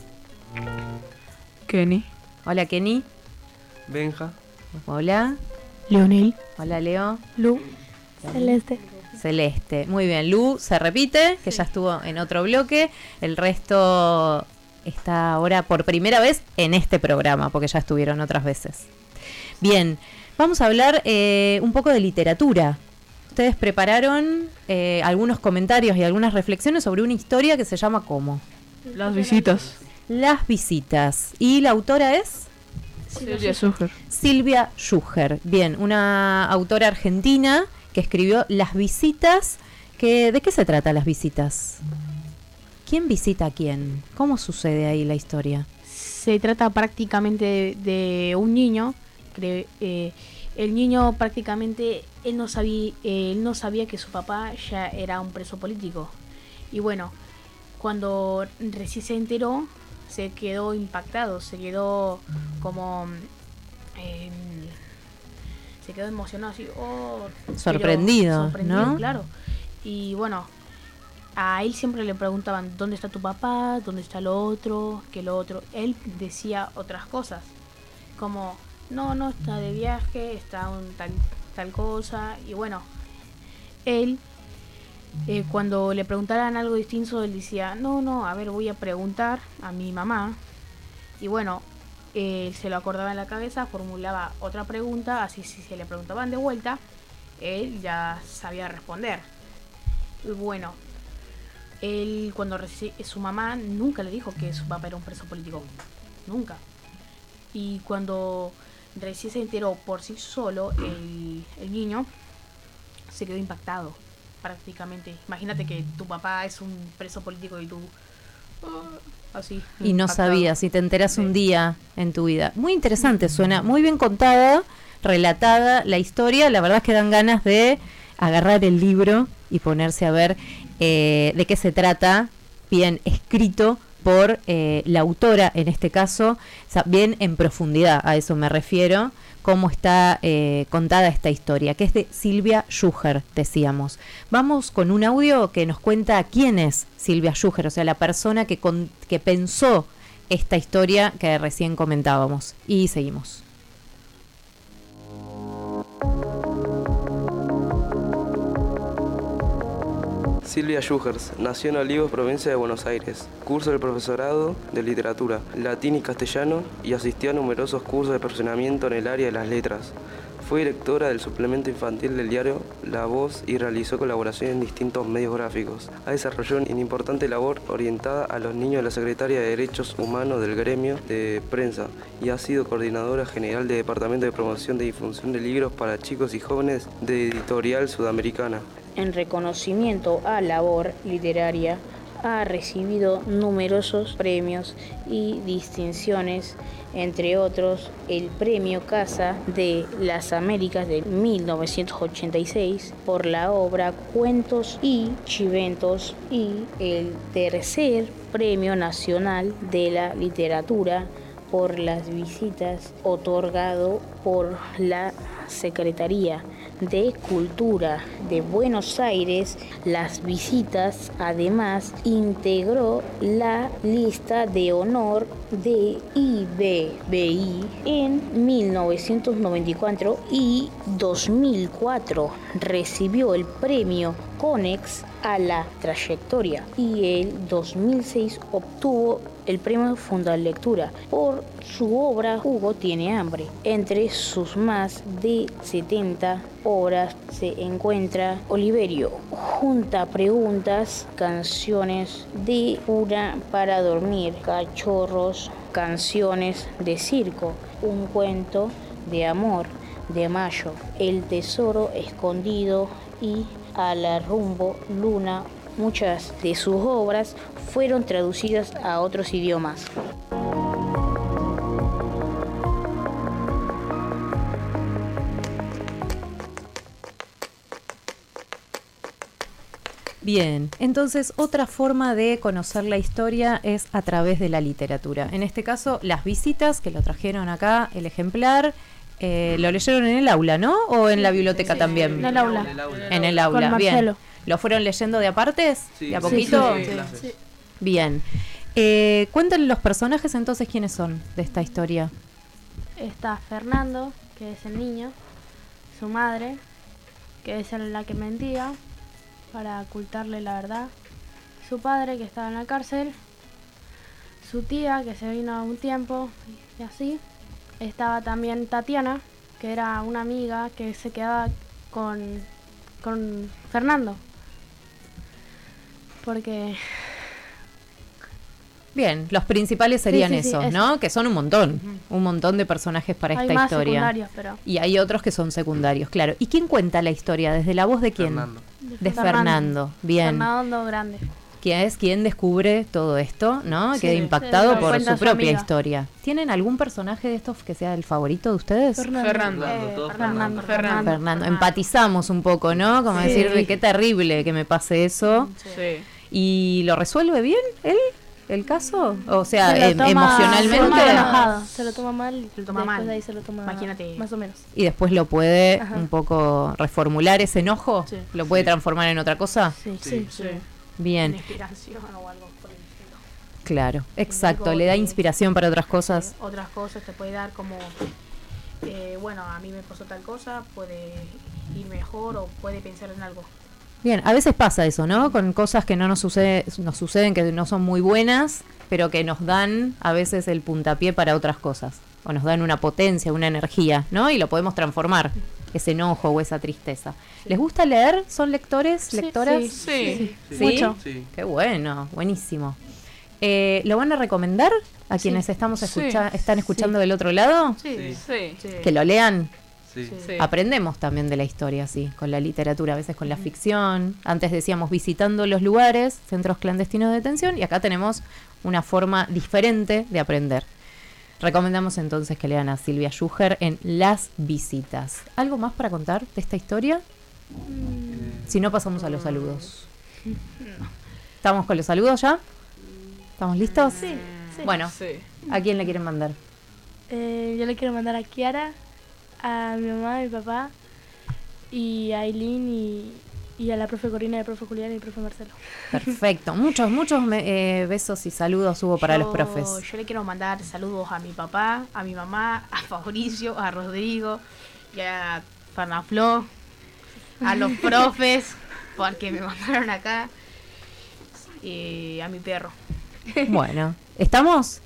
Kenny. Hola, Kenny. Benja. Hola. Leonel. Hola, Leo. Lu. Celeste. Celeste. Muy bien, Lu se repite, que ya estuvo en otro bloque. El resto está ahora por primera vez en este programa, porque ya estuvieron otras veces. Bien, vamos a hablar eh, un poco de literatura. Ustedes prepararon eh, algunos comentarios y algunas reflexiones sobre una historia que se llama ¿cómo? Las visitas. Las visitas. ¿Y la autora es? Silvia Schuher. Silvia Schuher, bien, una autora argentina que escribió Las visitas. Que, ¿de qué se trata Las visitas? ¿Quién visita a quién? ¿Cómo sucede ahí la historia? Se trata prácticamente de, de un niño. Creo, eh, el niño prácticamente, él no sabía, eh, él no sabía que su papá ya era un preso político. Y bueno, cuando recién se enteró, se quedó impactado, se quedó como... Eh, se quedó emocionado, así, oh, sorprendido, sorprendido, ¿no? Claro. Y bueno, a él siempre le preguntaban, ¿dónde está tu papá? ¿Dónde está lo otro? ¿Qué lo otro? Él decía otras cosas, como, no, no, está de viaje, está un tal, tal cosa. Y bueno, él, eh, cuando le preguntaran algo distinto, él decía, no, no, a ver, voy a preguntar a mi mamá. Y bueno, él se lo acordaba en la cabeza, formulaba otra pregunta, así si se le preguntaban de vuelta, él ya sabía responder. Y bueno, él cuando reci- su mamá nunca le dijo que su papá era un preso político, nunca. Y cuando recién se enteró por sí solo, el, el niño se quedó impactado prácticamente. Imagínate que tu papá es un preso político y tú... Uh, así. Y no impactado. sabías, si te enteras un día en tu vida. Muy interesante, suena muy bien contada, relatada la historia. La verdad es que dan ganas de agarrar el libro y ponerse a ver eh, de qué se trata, bien escrito por eh, la autora en este caso, o sea, bien en profundidad, a eso me refiero, cómo está eh, contada esta historia, que es de Silvia Schuher, decíamos. Vamos con un audio que nos cuenta quién es Silvia Schuher, o sea, la persona que, con, que pensó esta historia que recién comentábamos. Y seguimos. Silvia Schuher nació en Olivos, provincia de Buenos Aires. Curso el profesorado de literatura, latín y castellano y asistió a numerosos cursos de perfeccionamiento en el área de las letras. Fue directora del suplemento infantil del diario La Voz y realizó colaboraciones en distintos medios gráficos. Ha desarrollado una importante labor orientada a los niños de la Secretaría de Derechos Humanos del Gremio de Prensa y ha sido coordinadora general del Departamento de Promoción de Difusión de Libros para Chicos y Jóvenes de Editorial Sudamericana. En reconocimiento a labor literaria, ha recibido numerosos premios y distinciones, entre otros el Premio Casa de las Américas de mil novecientos ochenta y seis por la obra Cuentos y Chiventos y el tercer Premio Nacional de la Literatura por las visitas otorgado por la Secretaría de Cultura de Buenos Aires. Las visitas además integró la lista de honor de I B B I en mil novecientos noventa y cuatro y dos mil cuatro. Recibió el premio Conex a la trayectoria y el dos mil seis obtuvo el premio Fundalectura por su obra Hugo tiene hambre. Entre sus más de setenta obras se encuentra Oliverio, Junta Preguntas, Canciones de Cura para Dormir, Cachorros, Canciones de Circo, Un Cuento de Amor de Mayo, El Tesoro Escondido y A la Rumbo Luna. Muchas de sus obras fueron traducidas a otros idiomas. Bien, entonces otra forma de conocer la historia es a través de la literatura. En este caso, Las visitas, que lo trajeron acá, el ejemplar, eh, lo leyeron en el aula, ¿no? ¿O en la biblioteca sí, también? En el aula. En el aula, Con bien. Marcelo. ¿Lo fueron leyendo de apartes? Sí, ¿De a poquito? sí, sí, sí. Bien. Eh, cuéntenle los personajes entonces quiénes son de esta historia. Está Fernando, que es el niño, su madre, que es la que mentía para ocultarle la verdad, su padre, que estaba en la cárcel, su tía, que se vino un tiempo y así. Estaba también Tatiana, que era una amiga que se quedaba con, con Fernando, porque Bien, los principales serían Sí, sí, sí, esos, eso. ¿no? Que son un montón, un montón de personajes para Hay esta más historia. secundarios, pero- Y hay otros que son secundarios, claro. ¿Y quién cuenta la historia? ¿Desde la voz de quién? Fernando. De Fernando. Bien. Fernando Grande. ¿Quién es quien descubre todo esto, ¿no? Sí, Queda sí, impactado lo por cuenta su su propia amiga. historia. ¿Tienen algún personaje de estos que sea el favorito de ustedes? Fernando. Fernando. Eh, Todos Fernando. Fernando. Fernando. Empatizamos un poco, ¿no? Como Sí. decir, qué terrible que me pase eso. Sí. ¿Y lo resuelve bien él, el caso? O sea, Se lo em- toma- emocionalmente. se lo toma enojado. Se lo toma mal y Se lo toma después mal. de ahí se lo toma Imagínate. más o menos. Y después lo puede Ajá. un poco reformular ese enojo. Sí. ¿Lo puede transformar en otra cosa? Sí, Sí. sí. Bien. Una inspiración o algo por el estilo. Claro, exacto. Algo Le da que- inspiración para otras cosas. Otras cosas te puede dar como, eh, bueno, a mí me pasó tal cosa, puede ir mejor o puede pensar en algo. Bien, a veces pasa eso, ¿no? Con cosas que no nos, sucede, nos suceden, que no son muy buenas, pero que nos dan a veces el puntapié para otras cosas. O nos dan una potencia, una energía, ¿no? Y lo podemos transformar, ese enojo o esa tristeza. ¿Les gusta leer? ¿Son lectores, Sí, lectoras? sí, sí. ¿Sí? Mucho. Sí. Qué bueno, buenísimo. Eh, ¿Lo van a recomendar a Sí. quienes estamos Sí. escucha están escuchando del otro lado? Sí, Sí. sí. Que lo lean. Sí. Sí. Aprendemos también de la historia, sí, con la literatura, a veces con la ficción. Antes decíamos visitando los lugares, centros clandestinos de detención, y acá tenemos una forma diferente de aprender. Recomendamos entonces que lean a Silvia Schuher en Las Visitas. ¿Algo más para contar de esta historia? Si no, pasamos a los saludos. ¿Estamos con los saludos ya? ¿Estamos listos? Sí, sí. Bueno, Sí. ¿a quién le quieren mandar? Eh, yo le quiero mandar a Kiara, a mi mamá, a mi papá, y a Aileen y, y a la profe Corina, y al profe Julián y al profe Marcelo. Perfecto. Muchos, muchos me- eh, besos y saludos hubo para Yo- los profes. Yo le quiero mandar saludos a mi papá, a mi mamá, a Fabricio, a Rodrigo y a Fernafló, a los profes, porque me mandaron acá, y a mi perro. Bueno, ¿estamos?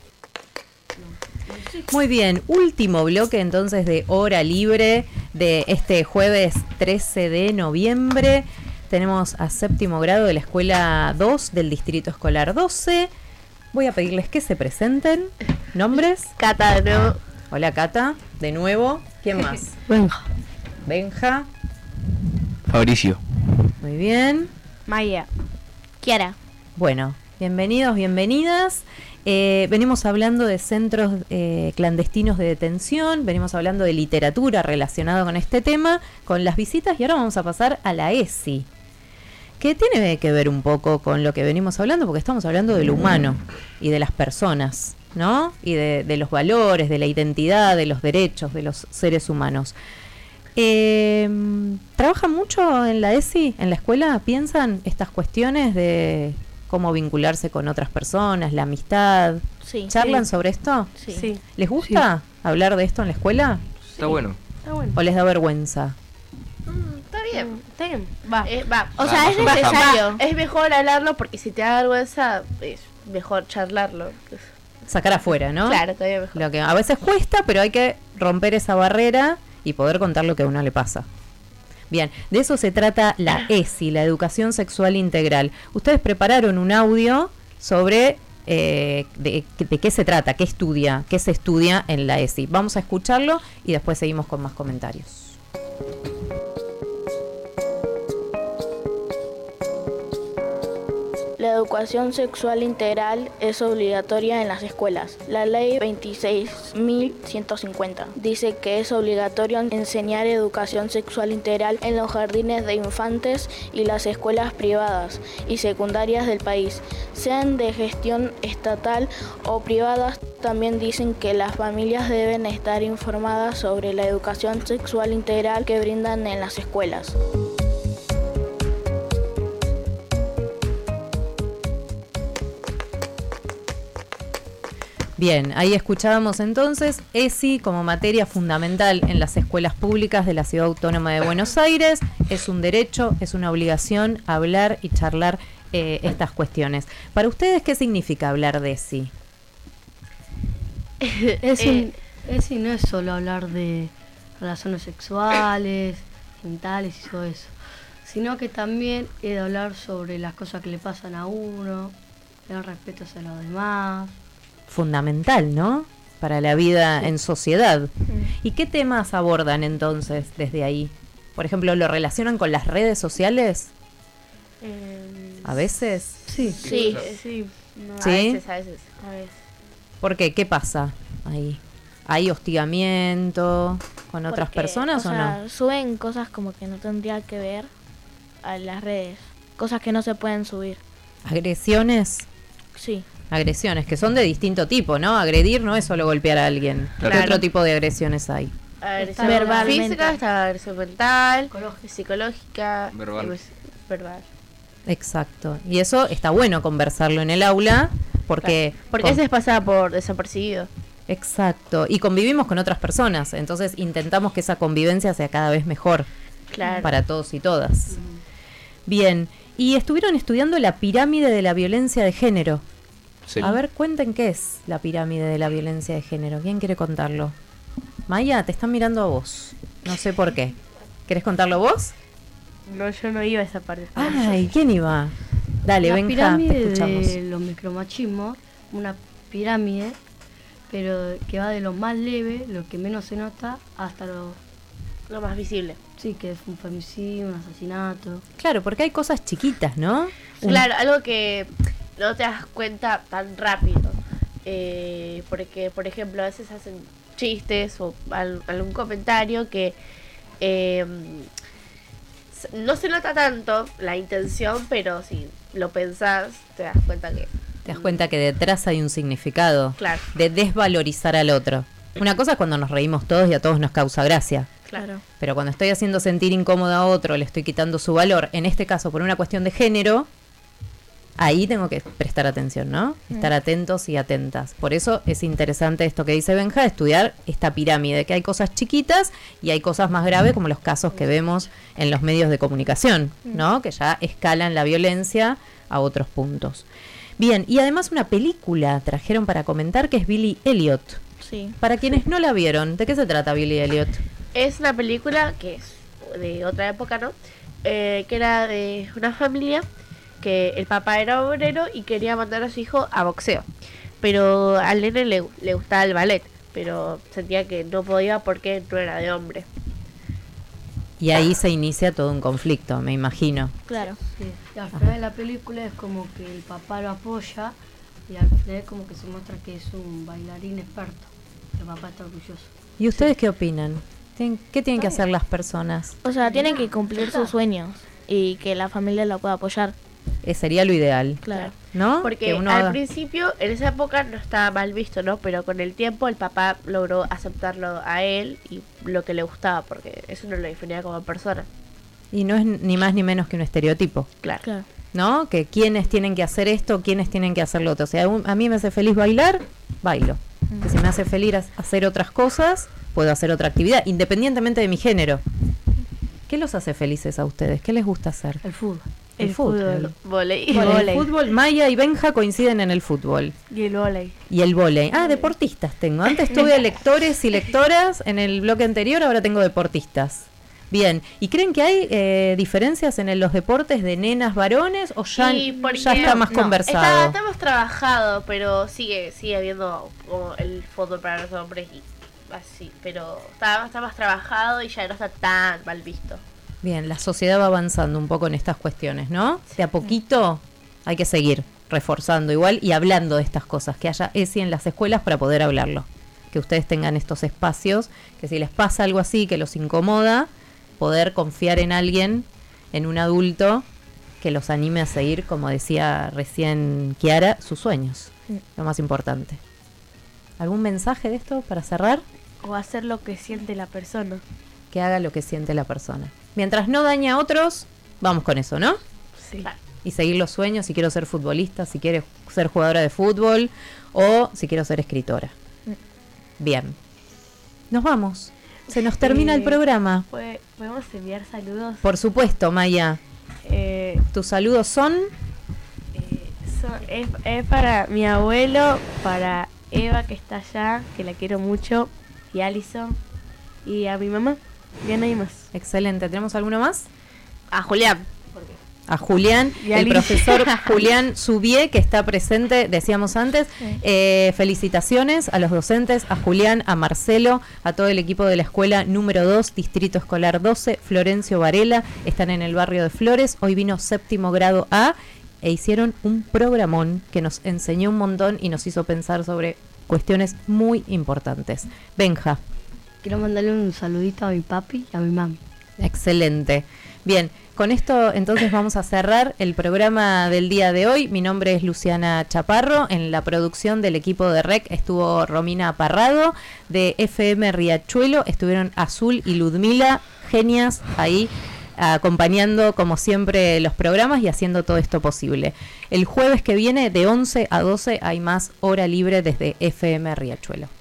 Muy bien, último bloque entonces de Hora Libre de este jueves trece de noviembre. Tenemos a séptimo grado de la Escuela dos del Distrito Escolar doce. Voy a pedirles que se presenten. ¿Nombres? Cata, de nuevo. Hola Cata, de nuevo. ¿Quién más? Benja. Benja. Fabricio. Muy bien. Maya. Kiara. Bueno, bienvenidos, bienvenidas. Eh, venimos hablando de centros eh, clandestinos de detención, venimos hablando de literatura relacionada con este tema, con las visitas, y ahora vamos a pasar a la ESI, que tiene que ver un poco con lo que venimos hablando, porque estamos hablando de lo humano y de las personas, ¿no? Y de, de los valores, de la identidad, de los derechos de los seres humanos. Eh, ¿Trabajan mucho en la ESI, en la escuela? ¿Piensan estas cuestiones de cómo vincularse con otras personas, la amistad? Sí. ¿Charlan Sí. sobre esto? Sí. Sí. ¿Les gusta hablar de esto en la escuela? Está bueno. Está bueno. ¿O les da vergüenza? Está bien. Está bien. Va. Eh, va. O Va, sea, es más o menos. necesario. Es mejor hablarlo porque si te da vergüenza, es mejor charlarlo. Sacar afuera, ¿no? Claro, todavía mejor. Lo que a veces cuesta, pero hay que romper esa barrera y poder contar lo que a uno le pasa. Bien, de eso se trata la ESI, la Educación Sexual Integral. Ustedes prepararon un audio sobre eh, de, de qué se trata, qué estudia, qué se estudia en la ESI. Vamos a escucharlo y después seguimos con más comentarios. La educación sexual integral es obligatoria en las escuelas. La ley veintiséis mil ciento cincuenta dice que es obligatorio enseñar educación sexual integral en los jardines de infantes y las escuelas privadas y secundarias del país, sean de gestión estatal o privadas. También dicen que las familias deben estar informadas sobre la educación sexual integral que brindan en las escuelas. Bien, ahí escuchábamos entonces ESI como materia fundamental en las escuelas públicas de la Ciudad Autónoma de Buenos Aires. Es un derecho, es una obligación hablar y charlar eh, estas cuestiones. Para ustedes, ¿qué significa hablar de ESI? Es, Eh, es, no es solo hablar de relaciones sexuales, genitales y todo eso, sino que también es de hablar sobre las cosas que le pasan a uno, tener respeto hacia los demás. Fundamental, ¿no? Para la vida en sociedad. ¿Y qué temas abordan entonces desde ahí? Por ejemplo, ¿lo relacionan con las redes sociales? Eh, ¿A veces? Sí. Sí, sí. No, ¿Sí? A veces, a veces. A veces. ¿Por qué? ¿Qué pasa ahí? ¿Hay hostigamiento con otras Porque, personas o, o sea, no? Suben cosas como que no tendría que ver a las redes. Cosas que no se pueden subir. ¿Agresiones? Sí. Agresiones, que son de distinto tipo, ¿no? Agredir no es solo golpear a alguien. ¿Qué Claro. otro tipo de agresiones hay? Agresión Verbalmente. física, está agresión mental, psicológica, Verbal. y pues, verbal. Exacto. Y eso está bueno conversarlo en el aula porque... Claro, porque con- ese es pasada por desapercibido. Exacto. Y convivimos con otras personas, entonces intentamos que esa convivencia sea cada vez mejor Claro. para todos y todas. Bien. Y estuvieron estudiando la pirámide de la violencia de género. Sí. A ver, cuenten qué es la pirámide de la violencia de género. ¿Quién quiere contarlo? Maya, te están mirando a vos. No sé por qué. ¿Querés contarlo vos? No, yo no iba a esa parte. Ay, ¿quién iba? Dale, la Benja, pirámide te escuchamos. de los micromachismos, una pirámide, pero que va de lo más leve, lo que menos se nota, hasta lo, lo más visible. Sí, que es un femicidio, un asesinato. Claro, porque hay cosas chiquitas, ¿no? Un- Claro, algo que no te das cuenta tan rápido. Eh, porque, por ejemplo, a veces hacen chistes o al- algún comentario que eh, s- no se nota tanto la intención, pero si lo pensás, te das cuenta que... Te das cuenta que detrás hay un significado Claro. de desvalorizar al otro. Una cosa es cuando nos reímos todos y a todos nos causa gracia. Claro. Pero cuando estoy haciendo sentir incómodo a otro, le estoy quitando su valor, en este caso por una cuestión de género, ahí tengo que prestar atención, ¿no? Mm. Estar atentos y atentas. Por eso es interesante esto que dice Benja, estudiar esta pirámide, que hay cosas chiquitas y hay cosas más graves como los casos que vemos en los medios de comunicación, ¿no? Que ya escalan la violencia a otros puntos. Bien, y además una película trajeron para comentar que es Billy Elliot. Sí. Para quienes no la vieron, ¿de qué se trata Billy Elliot? Es una película que es de otra época, ¿no? Eh, que era de una familia que el papá era obrero y quería mandar a su hijo a boxeo. Pero al nene le, le gustaba el ballet, pero sentía que no podía porque no era de hombre. Y ahí se inicia todo un conflicto, me imagino. Claro. Sí. Y al final de la película es como que el papá lo apoya y al final como que se muestra que es un bailarín experto. El papá está orgulloso. ¿Y ustedes qué opinan? ¿Tienen- ¿Qué tienen que hacer las personas? O sea, tienen que cumplir sus sueños y que la familia la pueda apoyar. Eh, sería lo ideal, Claro. ¿no? Porque Que uno al haga- principio, en esa época, no estaba mal visto, ¿no? Pero con el tiempo el papá logró aceptarlo a él y lo que le gustaba, porque eso no lo definía como persona. Y no es ni más ni menos que un estereotipo, Claro. Claro. ¿no? Que quienes tienen que hacer esto, quienes tienen que hacer lo otro. O sea, un- a mí me hace feliz bailar, bailo. Que si me hace feliz ha- hacer otras cosas, puedo hacer otra actividad, independientemente de mi género. ¿Qué los hace felices a ustedes? ¿Qué les gusta hacer? El fútbol. El, fútbol. Voley. Bueno, el fútbol, Maya y Benja coinciden en el fútbol. Y el volei. Y el vóley. Ah, deportistas tengo. Antes tuve lectores y lectoras en el bloque anterior, ahora tengo deportistas. Bien. ¿Y creen que hay eh, diferencias en el- los deportes de nenas varones o ya, Y porque- ya está más no, conversado? Está, está más trabajado, pero sigue sigue habiendo como el fútbol para los hombres y así. Pero está, está más trabajado y ya no está tan mal visto. Bien, la sociedad va avanzando un poco en estas cuestiones, ¿no? De a poquito hay que seguir reforzando igual y hablando de estas cosas, que haya ESI en las escuelas para poder hablarlo. Que ustedes tengan estos espacios, que si les pasa algo así que los incomoda, poder confiar en alguien, en un adulto, que los anime a seguir, como decía recién Kiara, sus sueños. Lo más importante. ¿Algún mensaje de esto para cerrar? O hacer lo que siente la persona. Que haga lo que siente la persona. Mientras no daña a otros, vamos con eso, ¿no? Sí. Y seguir los sueños, si quiero ser futbolista, si quiero ser jugadora de fútbol o si quiero ser escritora. Bien. Nos vamos. Se nos termina el Eh, programa. ¿puede- ¿Podemos enviar saludos? Por supuesto, Maya. Eh, Tus saludos son... Son- es, es para mi abuelo, para Eva que está allá, que la quiero mucho, y Alison, y a mi mamá, y a nadie más. Excelente. ¿Tenemos alguno más? A Julián. a Julián, Y a el Liz. profesor Julián Subié, que está presente, decíamos antes. Eh, felicitaciones a los docentes, a Julián, a Marcelo, a todo el equipo de la escuela número dos, Distrito Escolar doce, Florencio Varela, están en el barrio de Flores. Hoy vino séptimo grado A e hicieron un programón que nos enseñó un montón y nos hizo pensar sobre cuestiones muy importantes. Benja. Quiero mandarle un saludito a mi papi y a mi mami. Excelente. Bien, con esto entonces vamos a cerrar el programa del día de hoy. Mi nombre es Luciana Chaparro. En la producción del equipo de R E C estuvo Romina Parrado. De F M Riachuelo estuvieron Azul y Ludmila, genias ahí, acompañando como siempre los programas y haciendo todo esto posible. El jueves que viene de once a doce hay más hora libre desde F M Riachuelo.